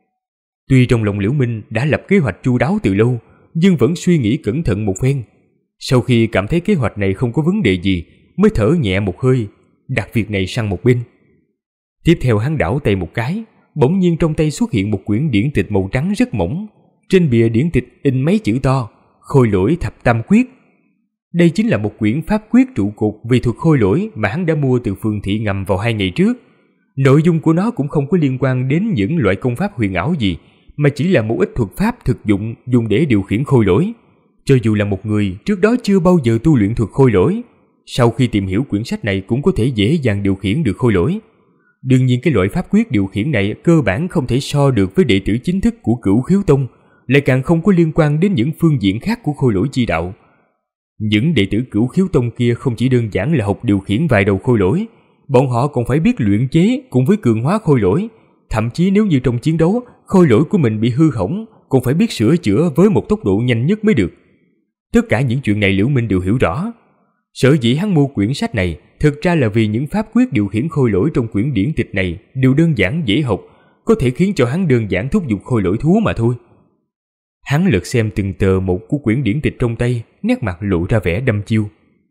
Tuy trong lòng Liễu Minh đã lập kế hoạch chu đáo từ lâu, nhưng vẫn suy nghĩ cẩn thận một phen. Sau khi cảm thấy kế hoạch này không có vấn đề gì, mới thở nhẹ một hơi, đặt việc này sang một bên. Tiếp theo hắn đảo tay một cái, bỗng nhiên trong tay xuất hiện một quyển điển tịch màu trắng rất mỏng. Trên bìa điển tịch in mấy chữ to: Khôi Lỗi Thập Tam Quyết. Đây chính là một quyển pháp quyết trụ cột về thuật khôi lỗi mà hắn đã mua từ Phương Thị Ngầm vào 2 ngày trước. Nội dung của nó cũng không có liên quan đến những loại công pháp huyền ảo gì, mà chỉ là một ít thuật pháp thực dụng dùng để điều khiển khôi lỗi. Cho dù là một người trước đó chưa bao giờ tu luyện thuật khôi lỗi, sau khi tìm hiểu quyển sách này cũng có thể dễ dàng điều khiển được khôi lỗi. Đương nhiên cái loại pháp quyết điều khiển này cơ bản không thể so được với đệ tử chính thức của Cửu Khiếu Tông, lại càng không có liên quan đến những phương diện khác của khôi lỗi chi đạo. Những đệ tử Cửu Khiếu Tông kia không chỉ đơn giản là học điều khiển vài đầu khôi lỗi, bọn họ còn phải biết luyện chế cùng với cường hóa khôi lỗi. Thậm chí nếu như trong chiến đấu, khôi lỗi của mình bị hư hỏng, còn phải biết sửa chữa với một tốc độ nhanh nhất mới được. Tất cả những chuyện này Liễu Minh đều hiểu rõ. Sở dĩ hắn mua quyển sách này thực ra là vì những pháp quyết điều khiển khôi lỗi trong quyển điển tịch này đều đơn giản dễ học, có thể khiến cho hắn đơn giản thúc giục khôi lỗi thú mà thôi. Hắn lật xem từng tờ một của quyển điển tịch trong tay, nét mặt lộ ra vẻ đăm chiêu.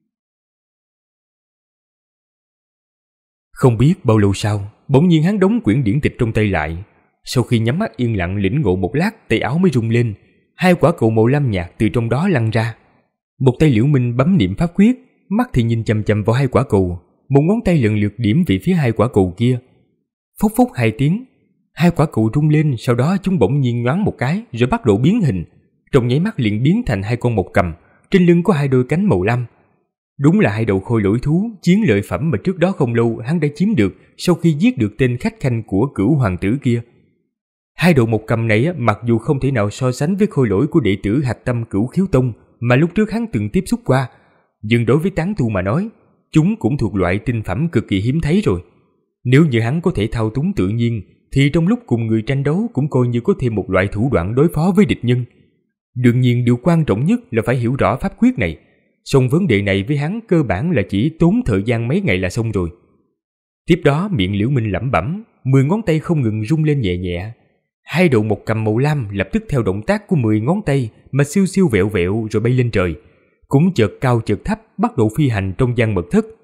Không biết bao lâu sau, bỗng nhiên hắn đóng quyển điển tịch trong tay lại. Sau khi nhắm mắt yên lặng lĩnh ngộ một lát, tay áo mới rung lên, 2 quả cầu màu lam nhạt từ trong đó lăn ra. Một tay Liễu Minh bấm niệm pháp quyết, mắt thì nhìn chằm chằm vào 2 quả cầu, một ngón tay lần lượt điểm về phía 2 quả cầu kia. Phốc phốc 2 tiếng, 2 quả cầu rung lên, sau đó chúng bỗng nhiên nhoáng một cái rồi bắt đầu biến hình, trong nháy mắt liền biến thành 2 con mộc cầm, trên lưng có 2 đôi cánh màu lam. Đúng là 2 đầu khôi lỗi thú, chiến lợi phẩm mà trước đó không lâu hắn đã chiếm được sau khi giết được tên khách khanh của Cửu hoàng tử kia. 2 đầu mộc cầm này mặc dù không thể nào so sánh với khôi lỗi của đệ tử Hạch Tâm Cửu Khiếu Tông mà lúc trước hắn từng tiếp xúc qua, nhưng đối với tán tu mà nói, chúng cũng thuộc loại tinh phẩm cực kỳ hiếm thấy rồi. Nếu như hắn có thể thao túng tự nhiên, thì trong lúc cùng người tranh đấu cũng coi như có thêm một loại thủ đoạn đối phó với địch nhân. Đương nhiên điều quan trọng nhất là phải hiểu rõ pháp quyết này, song vấn đề này với hắn cơ bản là chỉ tốn thời gian mấy ngày là xong rồi. Tiếp đó miệng Liễu Minh lẩm bẩm, 10 ngón tay không ngừng rung lên nhẹ nhẹ. 2 đầu mộc cầm màu lam lập tức theo động tác của 10 ngón tay mà siêu siêu vẹo vẹo rồi bay lên trời, cũng chợt cao chợt thấp bắt đầu phi hành trong gian mật thất.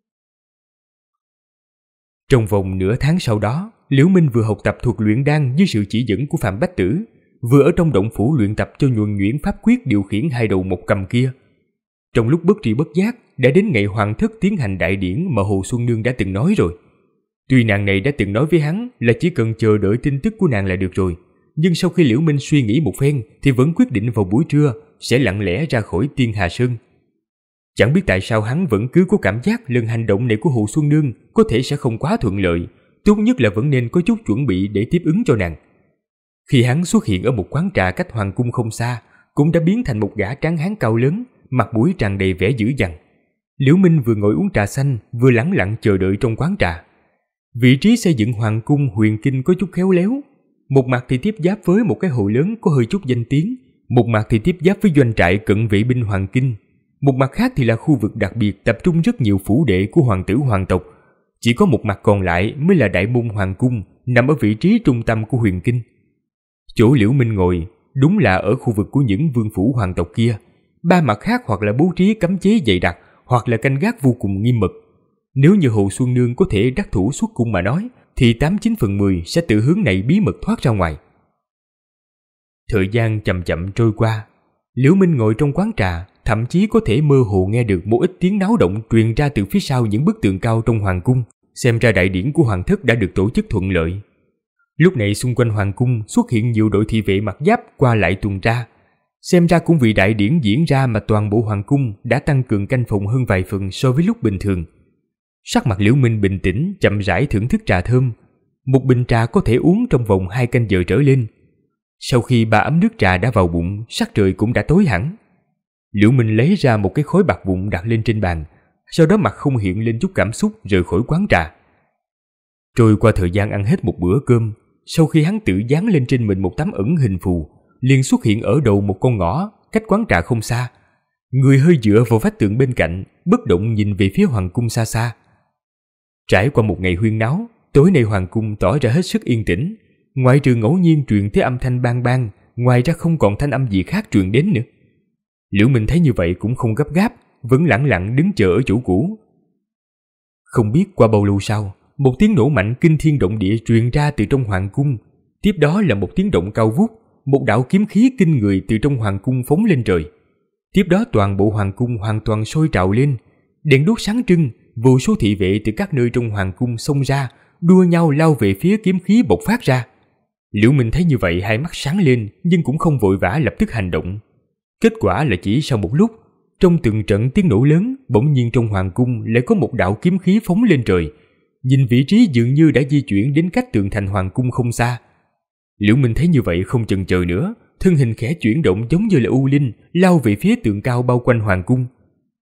Trong vòng nửa tháng sau đó, Liễu Minh vừa học tập thuật luyện đan dưới sự chỉ dẫn của Phạm Bách Tử, vừa ở trong động phủ luyện tập cho nhuần nhuyễn pháp quyết điều khiển 2 đầu mộc cầm kia. Trong lúc bất tri bất giác, đã đến ngày hoàng thất tiến hành đại điển mà Hồ Xuân Nương đã từng nói rồi. Tuy nàng này đã từng nói với hắn là chỉ cần chờ đợi tin tức của nàng là được rồi, nhưng sau khi Liễu Minh suy nghĩ một phen thì vẫn quyết định vào buổi trưa sẽ lặng lẽ ra khỏi Tiên Hà Sơn. Chẳng biết tại sao hắn vẫn cứ có cảm giác lần hành động này của Hồ Xuân Nương có thể sẽ không quá thuận lợi, tốt nhất là vẫn nên có chút chuẩn bị để tiếp ứng cho nàng. Khi hắn xuất hiện ở một quán trà cách hoàng cung không xa, cũng đã biến thành một gã tráng hán cao lớn, mặt mũi tràn đầy vẻ dữ dằn. Liễu Minh vừa ngồi uống trà xanh, vừa lẳng lặng chờ đợi trong quán trà. Vị trí xây dựng hoàng cung huyền kinh có chút khéo léo, một mặt thì tiếp giáp với một cái hồ lớn có hơi chút danh tiếng, một mặt thì tiếp giáp với doanh trại cận vệ binh hoàng kinh, một mặt khác thì là khu vực đặc biệt tập trung rất nhiều phủ đệ của hoàng tử hoàng tộc. Chỉ có một mặt còn lại mới là đại môn hoàng cung, nằm ở vị trí trung tâm của huyền kinh. Chỗ Liễu Minh ngồi đúng là ở khu vực của những vương phủ hoàng tộc kia. 3 mặt khác hoặc là bố trí cấm chế dày đặc, hoặc là canh gác vô cùng nghiêm mật. Nếu như Hồ Xuân Nương có thể đắc thủ xuất cung mà nói, thì 89 phần 10 sẽ từ hướng này bí mật thoát ra ngoài. Thời gian chậm chậm trôi qua, Liễu Minh ngồi trong quán trà, thậm chí có thể mơ hồ nghe được một ít tiếng náo động truyền ra từ phía sau những bức tường cao trong hoàng cung, xem ra đại điển của hoàng thất đã được tổ chức thuận lợi. Lúc này xung quanh hoàng cung xuất hiện nhiều đội thị vệ mặc giáp qua lại tuần tra. Xem ra cũng vì đại điển diễn ra mà toàn bộ hoàng cung đã tăng cường canh phòng hơn vài phần so với lúc bình thường. Sắc mặt Liễu Minh bình tĩnh, chậm rãi thưởng thức trà thơm. Một bình trà có thể uống trong vòng 2 canh giờ trở lên. Sau khi 3 ấm nước trà đã vào bụng, sắc trời cũng đã tối hẳn. Liễu Minh lấy ra một cái khối bạc vụn đặt lên trên bàn, sau đó mặt không hiện lên chút cảm xúc rời khỏi quán trà. Trôi qua thời gian ăn hết một bữa cơm, sau khi hắn tự dán lên trên mình một tấm ẩn hình phù, liền xuất hiện ở đầu một con ngõ cách quán trà không xa. Người hơi dựa vào vách tường bên cạnh, bất động nhìn về phía hoàng cung xa xa. Trải qua một ngày huyên náo, tối nay hoàng cung tỏ ra hết sức yên tĩnh, ngoại trừ ngẫu nhiên truyền tới âm thanh bang bang, ngoài ra không còn thanh âm gì khác truyền đến nữa. Liễu Minh thấy như vậy cũng không gấp gáp, vẫn lẳng lặng đứng chờ ở chỗ cũ. Không biết qua bao lâu sau, một tiếng nổ mạnh kinh thiên động địa truyền ra từ trong hoàng cung. Tiếp đó là một tiếng động cao vút, một đạo kiếm khí kinh người từ trong hoàng cung phóng lên trời. Tiếp đó toàn bộ hoàng cung hoàn toàn sôi trào lên, đèn đuốc sáng trưng, vô số thị vệ từ các nơi trong hoàng cung xông ra, đua nhau lao về phía kiếm khí bộc phát ra. Liễu Minh thấy như vậy hai mắt sáng lên, nhưng cũng không vội vã lập tức hành động. Kết quả là chỉ sau một lúc, trong từng trận tiếng nổ lớn, bỗng nhiên trong hoàng cung lại có một đạo kiếm khí phóng lên trời. Nhìn vị trí dường như đã di chuyển đến cách tường thành hoàng cung không xa. Liễu Minh thấy như vậy không chần chờ nữa, thân hình khẽ chuyển động giống như là u linh, lao về phía tường cao bao quanh hoàng cung.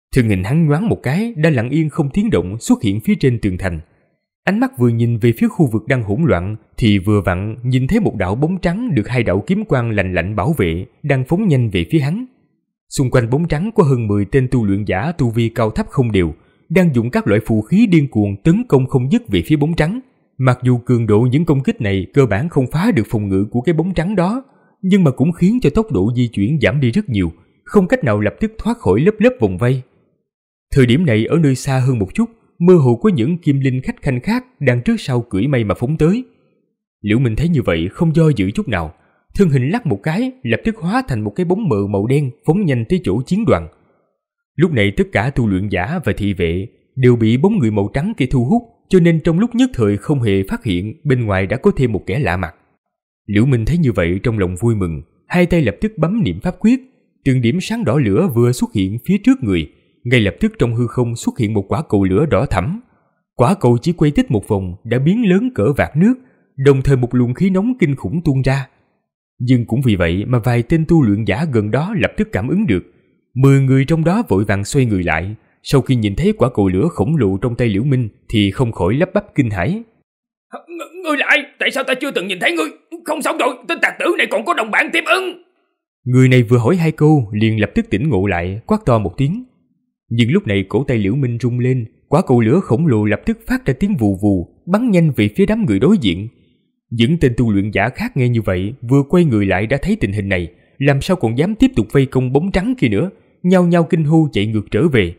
Thân hình hắn nhoáng một cái đã lặng yên không tiếng động xuất hiện phía trên tường thành. Ánh mắt vừa nhìn về phía khu vực đang hỗn loạn thì vừa vặn nhìn thấy một đạo bóng trắng được 2 đạo kiếm quang lạnh lạnh bảo vệ đang phóng nhanh về phía hắn. Xung quanh bóng trắng có hơn 10 tên tu luyện giả tu vi cao thấp không đều, đang dùng các loại phù khí điên cuồng tấn công không dứt về phía bóng trắng. Mặc dù cường độ những công kích này cơ bản không phá được phòng ngự của cái bóng trắng đó, nhưng mà cũng khiến cho tốc độ di chuyển giảm đi rất nhiều, không cách nào lập tức thoát khỏi lớp lớp vòng vây. Thời điểm này ở nơi xa hơn một chút, mơ hồ có những kim linh khách khanh khác đang trước sau cưỡi mây mà phóng tới. Liễu Minh thấy như vậy không do dự chút nào, thân hình lắc một cái lập tức hóa thành một cái bóng mờ màu đen phóng nhanh tới chỗ chiến đoàn. Lúc này tất cả tu luyện giả và thị vệ đều bị bóng người màu trắng kia thu hút, cho nên trong lúc nhất thời không hề phát hiện bên ngoài đã có thêm một kẻ lạ mặt. Liễu Minh thấy như vậy trong lòng vui mừng, hai tay lập tức bấm niệm pháp quyết, từng điểm sáng đỏ lửa vừa xuất hiện phía trước người, ngay lập tức trong hư không xuất hiện một quả cầu lửa đỏ thẫm. Quả cầu chỉ quay tích một vòng đã biến lớn cỡ vạt nước, đồng thời một luồng khí nóng kinh khủng tuôn ra. Nhưng cũng vì vậy mà vài tên tu luyện giả gần đó lập tức cảm ứng được. 10 người trong đó vội vàng xoay người lại, sau khi nhìn thấy quả cầu lửa khổng lồ trong tay Liễu Minh thì không khỏi lắp bắp kinh hãi. Ngươi là ai? Tại sao ta chưa từng nhìn thấy ngươi? Không xong rồi, tên tặc tử này còn có đồng bạn tiếp ứng. Người này vừa hỏi 2 câu liền lập tức tỉnh ngộ lại, quát to một tiếng. Nhưng lúc này cổ tay Liễu Minh rung lên, quả cầu lửa khổng lồ lập tức phát ra tiếng vù vù, bắn nhanh về phía đám người đối diện. Những tên tu luyện giả khác nghe như vậy, vừa quay người lại đã thấy tình hình này, làm sao còn dám tiếp tục vây công bóng trắng kia nữa, nhao nhao kinh hô chạy ngược trở về.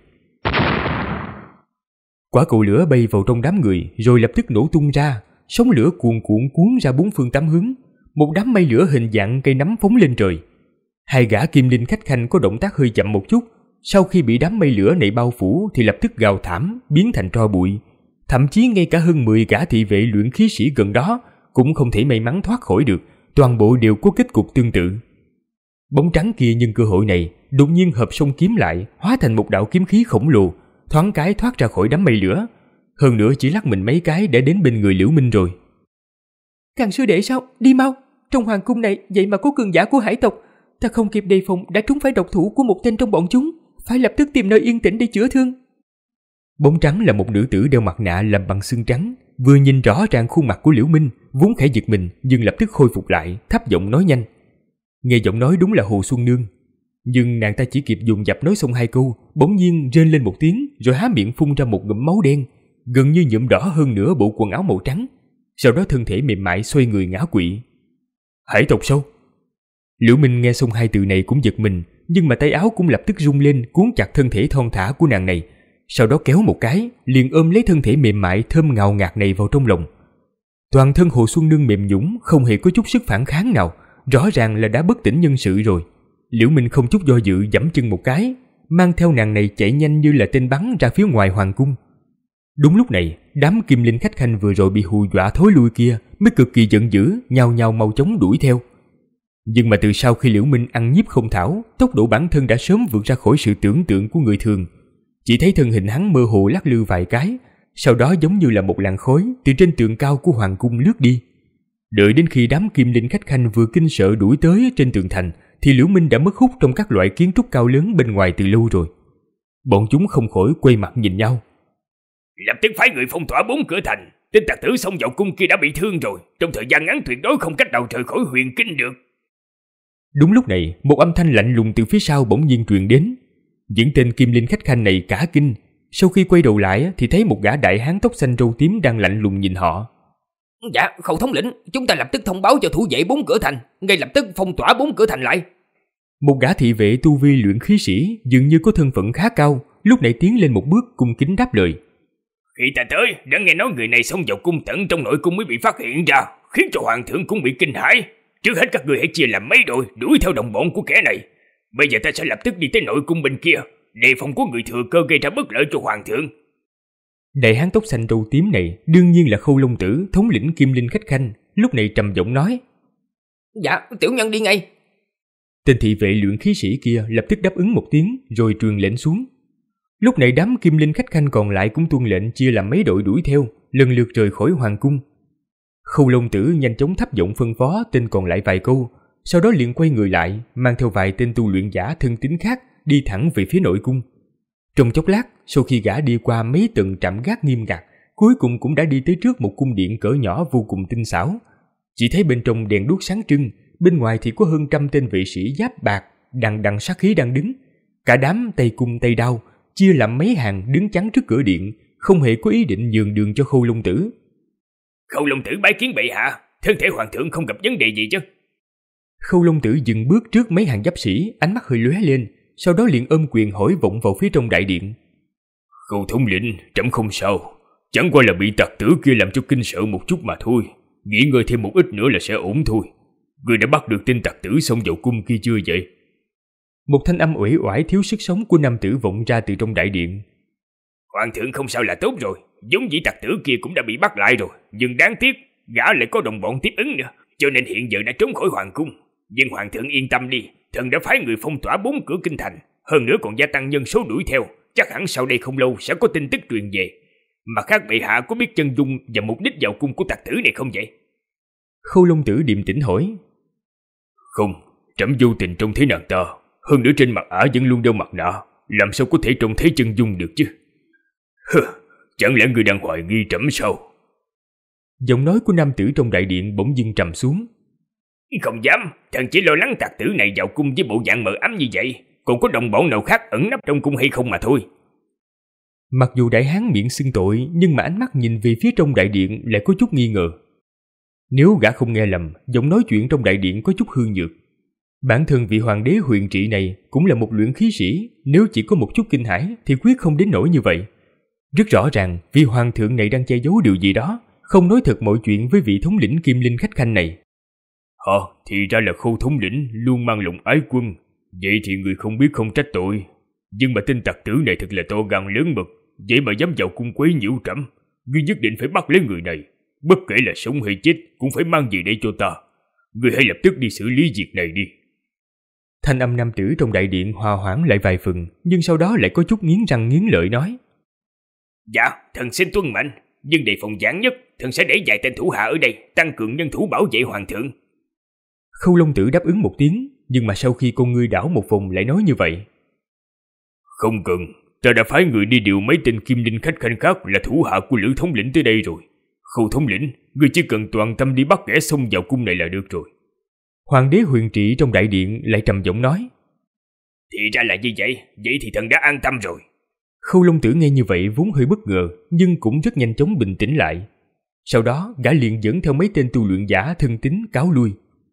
Quả cầu lửa bay vào trong đám người rồi lập tức nổ tung ra, sóng lửa cuồn cuộn cuốn ra 4 phương 8 hướng, một đám mây lửa hình dạng cây nắm phóng lên trời. 2 gã kim linh khách khanh có động tác hơi chậm một chút, sau khi bị đám mây lửa này bao phủ thì lập tức gào thảm biến thành tro bụi. Thậm chí ngay cả hơn 10 gã thị vệ luyện khí sĩ gần đó cũng không thể may mắn thoát khỏi được, toàn bộ đều có kết cục tương tự. Bóng trắng kia nhân cơ hội này đột nhiên hợp song kiếm lại, hóa thành một đạo kiếm khí khổng lồ, thoáng cái thoát ra khỏi đám mây lửa, hơn nữa chỉ lắc mình mấy cái đã đến bên người Liễu Minh rồi. Càng sư đệ sao? Đi mau! Trong hoàng cung này vậy mà có cường giả của hải tộc, ta không kịp đề phòng đã trúng phải độc thủ của một tên trong bọn chúng, phải lập tức tìm nơi yên tĩnh để chữa thương. Bóng trắng là một nữ tử đeo mặt nạ làm bằng xương trắng, vừa nhìn rõ ràng khuôn mặt của Liễu Minh, vốn khẽ giật mình nhưng lập tức khôi phục lại, thấp giọng nói nhanh. Nghe giọng nói đúng là Hồ Xuân Nương, nhưng nàng ta chỉ kịp dùng dập nói xong 2 câu, bỗng nhiên rên lên một tiếng rồi há miệng phun ra một ngụm máu đen, gần như nhuộm đỏ hơn nửa bộ quần áo màu trắng. Sau đó thân thể mềm mại xoay người ngã quỵ. Hải tộc sao? Liễu Minh nghe xong 2 từ này cũng giật mình, nhưng mà tay áo cũng lập tức rung lên cuốn chặt thân thể thon thả của nàng này, sau đó kéo một cái liền ôm lấy thân thể mềm mại thơm ngào ngạt này vào trong lòng. Toàn thân Hồ Xuân Nương mềm nhũn, không hề có chút sức phản kháng nào, rõ ràng là đã bất tỉnh nhân sự rồi. Liễu Minh không chút do dự giẫm chân một cái, mang theo nàng này chạy nhanh như là tên bắn ra phía ngoài hoàng cung. Đúng lúc này, đám kim linh khách khanh vừa rồi bị hù dọa thối lui kia mới cực kỳ giận dữ, nhao nhao mau chóng đuổi theo. Nhưng mà từ sau khi Liễu Minh ăn nhiếp không thảo, tốc độ bản thân đã sớm vượt ra khỏi sự tưởng tượng của người thường. Chỉ thấy thân hình hắn mơ hồ lắc lư vài cái, sau đó giống như là một làn khói từ trên tường cao của hoàng cung lướt đi. Đợi đến khi đám kim linh khách khanh vừa kinh sợ đuổi tới trên tường thành thì Liễu Minh đã mất hút trong các loại kiến trúc cao lớn bên ngoài từ lâu rồi. Bọn chúng không khỏi quay mặt nhìn nhau. Lập tức phái người phong tỏa 4 cửa thành. Tên tặc tử xông vào cung kia đã bị thương rồi, trong thời gian ngắn tuyệt đối không cách nào rời khỏi huyền kinh được. Đúng lúc này, một âm thanh lạnh lùng từ phía sau bỗng nhiên truyền đến. Những tên kim linh khách khanh này cả kinh, sau khi quay đầu lại thì thấy một gã đại hán tóc xanh râu tím đang lạnh lùng nhìn họ. Dạ, Khâu thống lĩnh, chúng ta lập tức thông báo cho thủ vệ 4 cửa thành, ngay lập tức phong tỏa 4 cửa thành lại. Một gã thị vệ tu vi luyện khí sĩ dường như có thân phận khá cao, lúc này tiến lên một bước cung kính đáp lời. Khi ta tới, đã nghe nói người này xông vào cung tận trong nội cung mới bị phát hiện ra, khiến cho hoàng thượng cũng bị kinh hãi. Trước hết các người hãy chia làm mấy đội đuổi theo đồng bọn của kẻ này. Bây giờ ta sẽ lập tức đi tới nội cung bên kia, đề phòng có người thừa cơ gây ra bất lợi cho hoàng thượng. Đại hán tóc xanh râu tím này đương nhiên là Khâu Long Tử, thống lĩnh kim linh khách khanh, lúc này trầm giọng nói. Dạ, tiểu nhân đi ngay. Tên thị vệ luyện khí sĩ kia lập tức đáp ứng một tiếng rồi truyền lệnh xuống. Lúc này đám kim linh khách khanh còn lại cũng tuân lệnh chia làm mấy đội đuổi theo, lần lượt rời khỏi hoàng cung. Khâu Long Tử nhanh chóng thấp giọng phân phó tên còn lại vài câu, sau đó liền quay người lại, mang theo vài tên tu luyện giả thân tín khác đi thẳng về phía nội cung. Trong chốc lát, sau khi gã đi qua mấy tầng trạm gác nghiêm ngặt, cuối cùng cũng đã đi tới trước một cung điện cỡ nhỏ vô cùng tinh xảo. Chỉ thấy bên trong đèn đuốc sáng trưng, bên ngoài thì có hơn 100 tên vệ sĩ giáp bạc, đằng đằng sát khí đang đứng. Cả đám tay cung tay đao, chia làm mấy hàng đứng chắn trước cửa điện, không hề có ý định nhường đường cho Khâu Long Tử. Khâu Long Tử bái kiến bệ hạ, thân thể hoàng thượng không gặp vấn đề gì chứ? Khâu Long Tử dừng bước trước mấy hàng giáp sĩ, ánh mắt hơi lóe lên, sau đó liền ôm quyền hỏi vọng vào phía trong đại điện. Khâu thống lĩnh, trẫm không sao, chẳng qua là bị tặc tử kia làm cho kinh sợ một chút mà thôi. Nghỉ ngơi thêm một ít nữa là sẽ ổn thôi. Người đã bắt được tên tặc tử xông vào cung kia chưa vậy? Một thanh âm uể oải thiếu sức sống của nam tử vọng ra từ trong đại điện. Hoàng thượng không sao là tốt rồi, giống dĩ tặc tử kia cũng đã bị bắt lại rồi, nhưng đáng tiếc gã lại có đồng bọn tiếp ứng nữa, cho nên hiện giờ đã trốn khỏi hoàng cung. Nhưng hoàng thượng yên tâm đi, thần đã phái người phong tỏa 4 cửa kinh thành, hơn nữa còn gia tăng nhân số đuổi theo, chắc hẳn sau đây không lâu sẽ có tin tức truyền về. Mặt khác bệ hạ có biết chân dung và mục đích vào cung của tặc tử này không vậy? Khâu Long Tử điềm tĩnh hỏi. Không, trẫm vô tình trông thấy nàng ta, hơn nữa trên mặt ả vẫn luôn đeo mặt nạ, làm sao có thể trông thấy chân dung được chứ? Chẳng lẽ người đang hoài nghi trẫm sao? Giọng nói của nam tử trong đại điện bỗng dưng trầm xuống. Không dám, thần chỉ lo lắng tặc tử này vào cung với bộ dạng mờ ám như vậy, còn có đồng bọn nào khác ẩn nấp trong cung hay không mà thôi. Mặc dù đại hán miệng xưng tội, nhưng mà ánh mắt nhìn về phía trong đại điện lại có chút nghi ngờ. Nếu gã không nghe lầm, giọng nói chuyện trong đại điện có chút hư nhược. Bản thân vị hoàng đế huyền trị này cũng là một luyện khí sĩ, nếu chỉ có một chút kinh hãi thì quyết không đến nỗi như vậy. Rất rõ ràng, vị hoàng thượng này đang che giấu điều gì đó, không nói thật mọi chuyện với vị thống lĩnh Kim Linh khách khanh này. Thì ra là Khâu thống lĩnh luôn mang lòng ái quân, vậy thì người không biết không trách tội. Nhưng mà tên tặc tử này thật là to gan lớn mật, vậy mà dám vào cung quấy nhiễu trẫm, ngươi nhất định phải bắt lấy người này, bất kể là sống hay chết cũng phải mang về đây cho ta. Ngươi hãy lập tức đi xử lý việc này đi. Thanh âm nam tử trong đại điện hòa hoãn lại vài phần, nhưng sau đó lại có chút nghiến răng nghiến lợi nói. Dạ, thần xin tuân mệnh, nhưng đề phòng vạn nhất, thần sẽ để vài tên thủ hạ ở đây tăng cường nhân thủ bảo vệ hoàng thượng. Khâu Long Tử đáp ứng một tiếng, nhưng mà sau khi con ngươi đảo một vòng lại nói như vậy. Không cần, ta đã phái người đi điều mấy tên Kim Linh khách khanh khác là thủ hạ của Lữ thống lĩnh tới đây rồi. Khâu thống lĩnh, ngươi chỉ cần toàn tâm đi bắt kẻ xông vào cung này là được rồi. Hoàng đế huyền trị trong đại điện lại trầm giọng nói. Thì ra là như vậy, vậy thì thần đã an tâm rồi. Khâu Long Tử nghe như vậy vốn hơi bất ngờ, nhưng cũng rất nhanh chóng bình tĩnh lại. Sau đó gã liền dẫn theo mấy tên tu luyện giả thân tín cáo lui.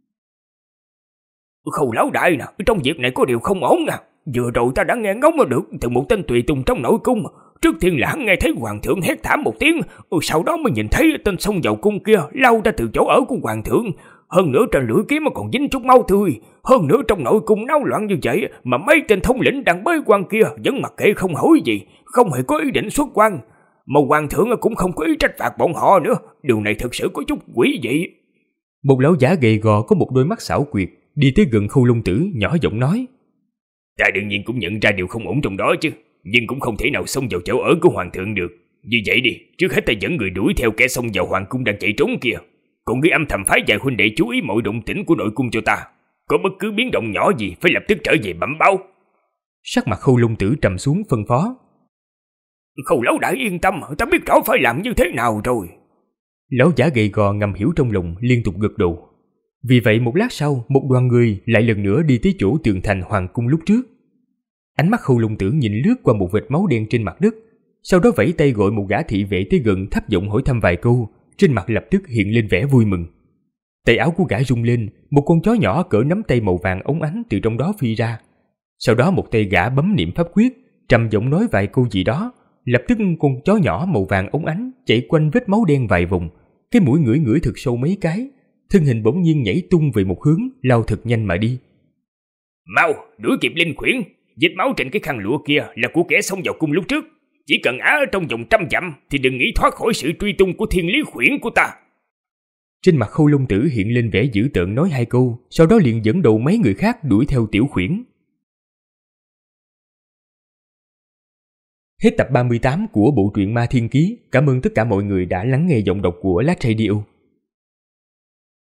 Khâu lão đại nè, trong việc này có điều không ổn nè. Vừa rồi ta đã nghe ngóng được từ một tên tùy tùng trong nội cung. Trước tiên là hắn nghe thấy hoàng thượng hét thảm một tiếng, sau đó mới nhìn thấy tên xông vào cung kia lao ra từ chỗ ở của hoàng thượng. Hơn nữa trên lưỡi kiếm còn dính chút máu tươi. Hơn nữa trong nội cung náo loạn như vậy mà mấy tên thống lĩnh đang bới quan kia vẫn mặc kệ không hỏi gì, không hề có ý định xuất quan. Mà hoàng thượng cũng không có ý trách phạt bọn họ nữa. Điều này thực sự có chút quỷ dị. Một lão giả gầy gò có một đôi mắt xảo quyệt đi tới gần Khâu Long Tử, nhỏ giọng nói. Ta đương nhiên cũng nhận ra điều không ổn trong đó chứ, nhưng cũng không thể nào xông vào chỗ ở của hoàng thượng được. Như vậy đi, trước hết ta dẫn người đuổi theo kẻ xông vào hoàng cung đang chạy trốn kia, còn ngươi âm thầm phái vài huynh đệ chú ý mọi động tĩnh của nội cung cho ta. Có bất cứ biến động nhỏ gì phải lập tức trở về bẩm báo. Sắc mặt Khâu Long Tử trầm xuống phân phó. Khâu lão đại yên tâm, ta biết rõ phải làm như thế nào rồi. Lão giả gầy gò ngầm hiểu trong lòng, liên tục gật đầu. Vì vậy một lát sau, một đoàn người lại lần nữa đi tới chỗ tường thành hoàng cung lúc trước. Ánh mắt Khâu Long Tử nhìn lướt qua một vệt máu đen trên mặt đất, sau đó vẫy tay gọi một gã thị vệ tới gần, thấp giọng hỏi thăm vài câu, trên mặt lập tức hiện lên vẻ vui mừng. Tay áo của gã rung lên, một con chó nhỏ cỡ nắm tay màu vàng óng ánh từ trong đó phi ra. Sau đó một tay gã bấm niệm pháp quyết, trầm giọng nói vài câu gì đó, lập tức con chó nhỏ màu vàng óng ánh chạy quanh vết máu đen vài vòng, cái mũi ngửi ngửi thật sâu mấy cái, thân hình bỗng nhiên nhảy tung về một hướng, lao thật nhanh mà đi. Mau, đuổi kịp Linh Khuyển, vết máu trên cái khăn lụa kia là của kẻ xông vào cung lúc trước. Chỉ cần á ở trong vòng 100 dặm thì đừng nghĩ thoát khỏi sự truy tung của Thiên Lý Khuyển của ta. Trên mặt Khâu Long Tử hiện lên vẻ dữ tợn nói hai câu, sau đó liền dẫn đầu mấy người khác đuổi theo Tiểu Khuyển. Hết tập 38 của bộ truyện Ma Thiên Ký. Cảm ơn tất cả mọi người đã lắng nghe giọng đọc của Lát Radio.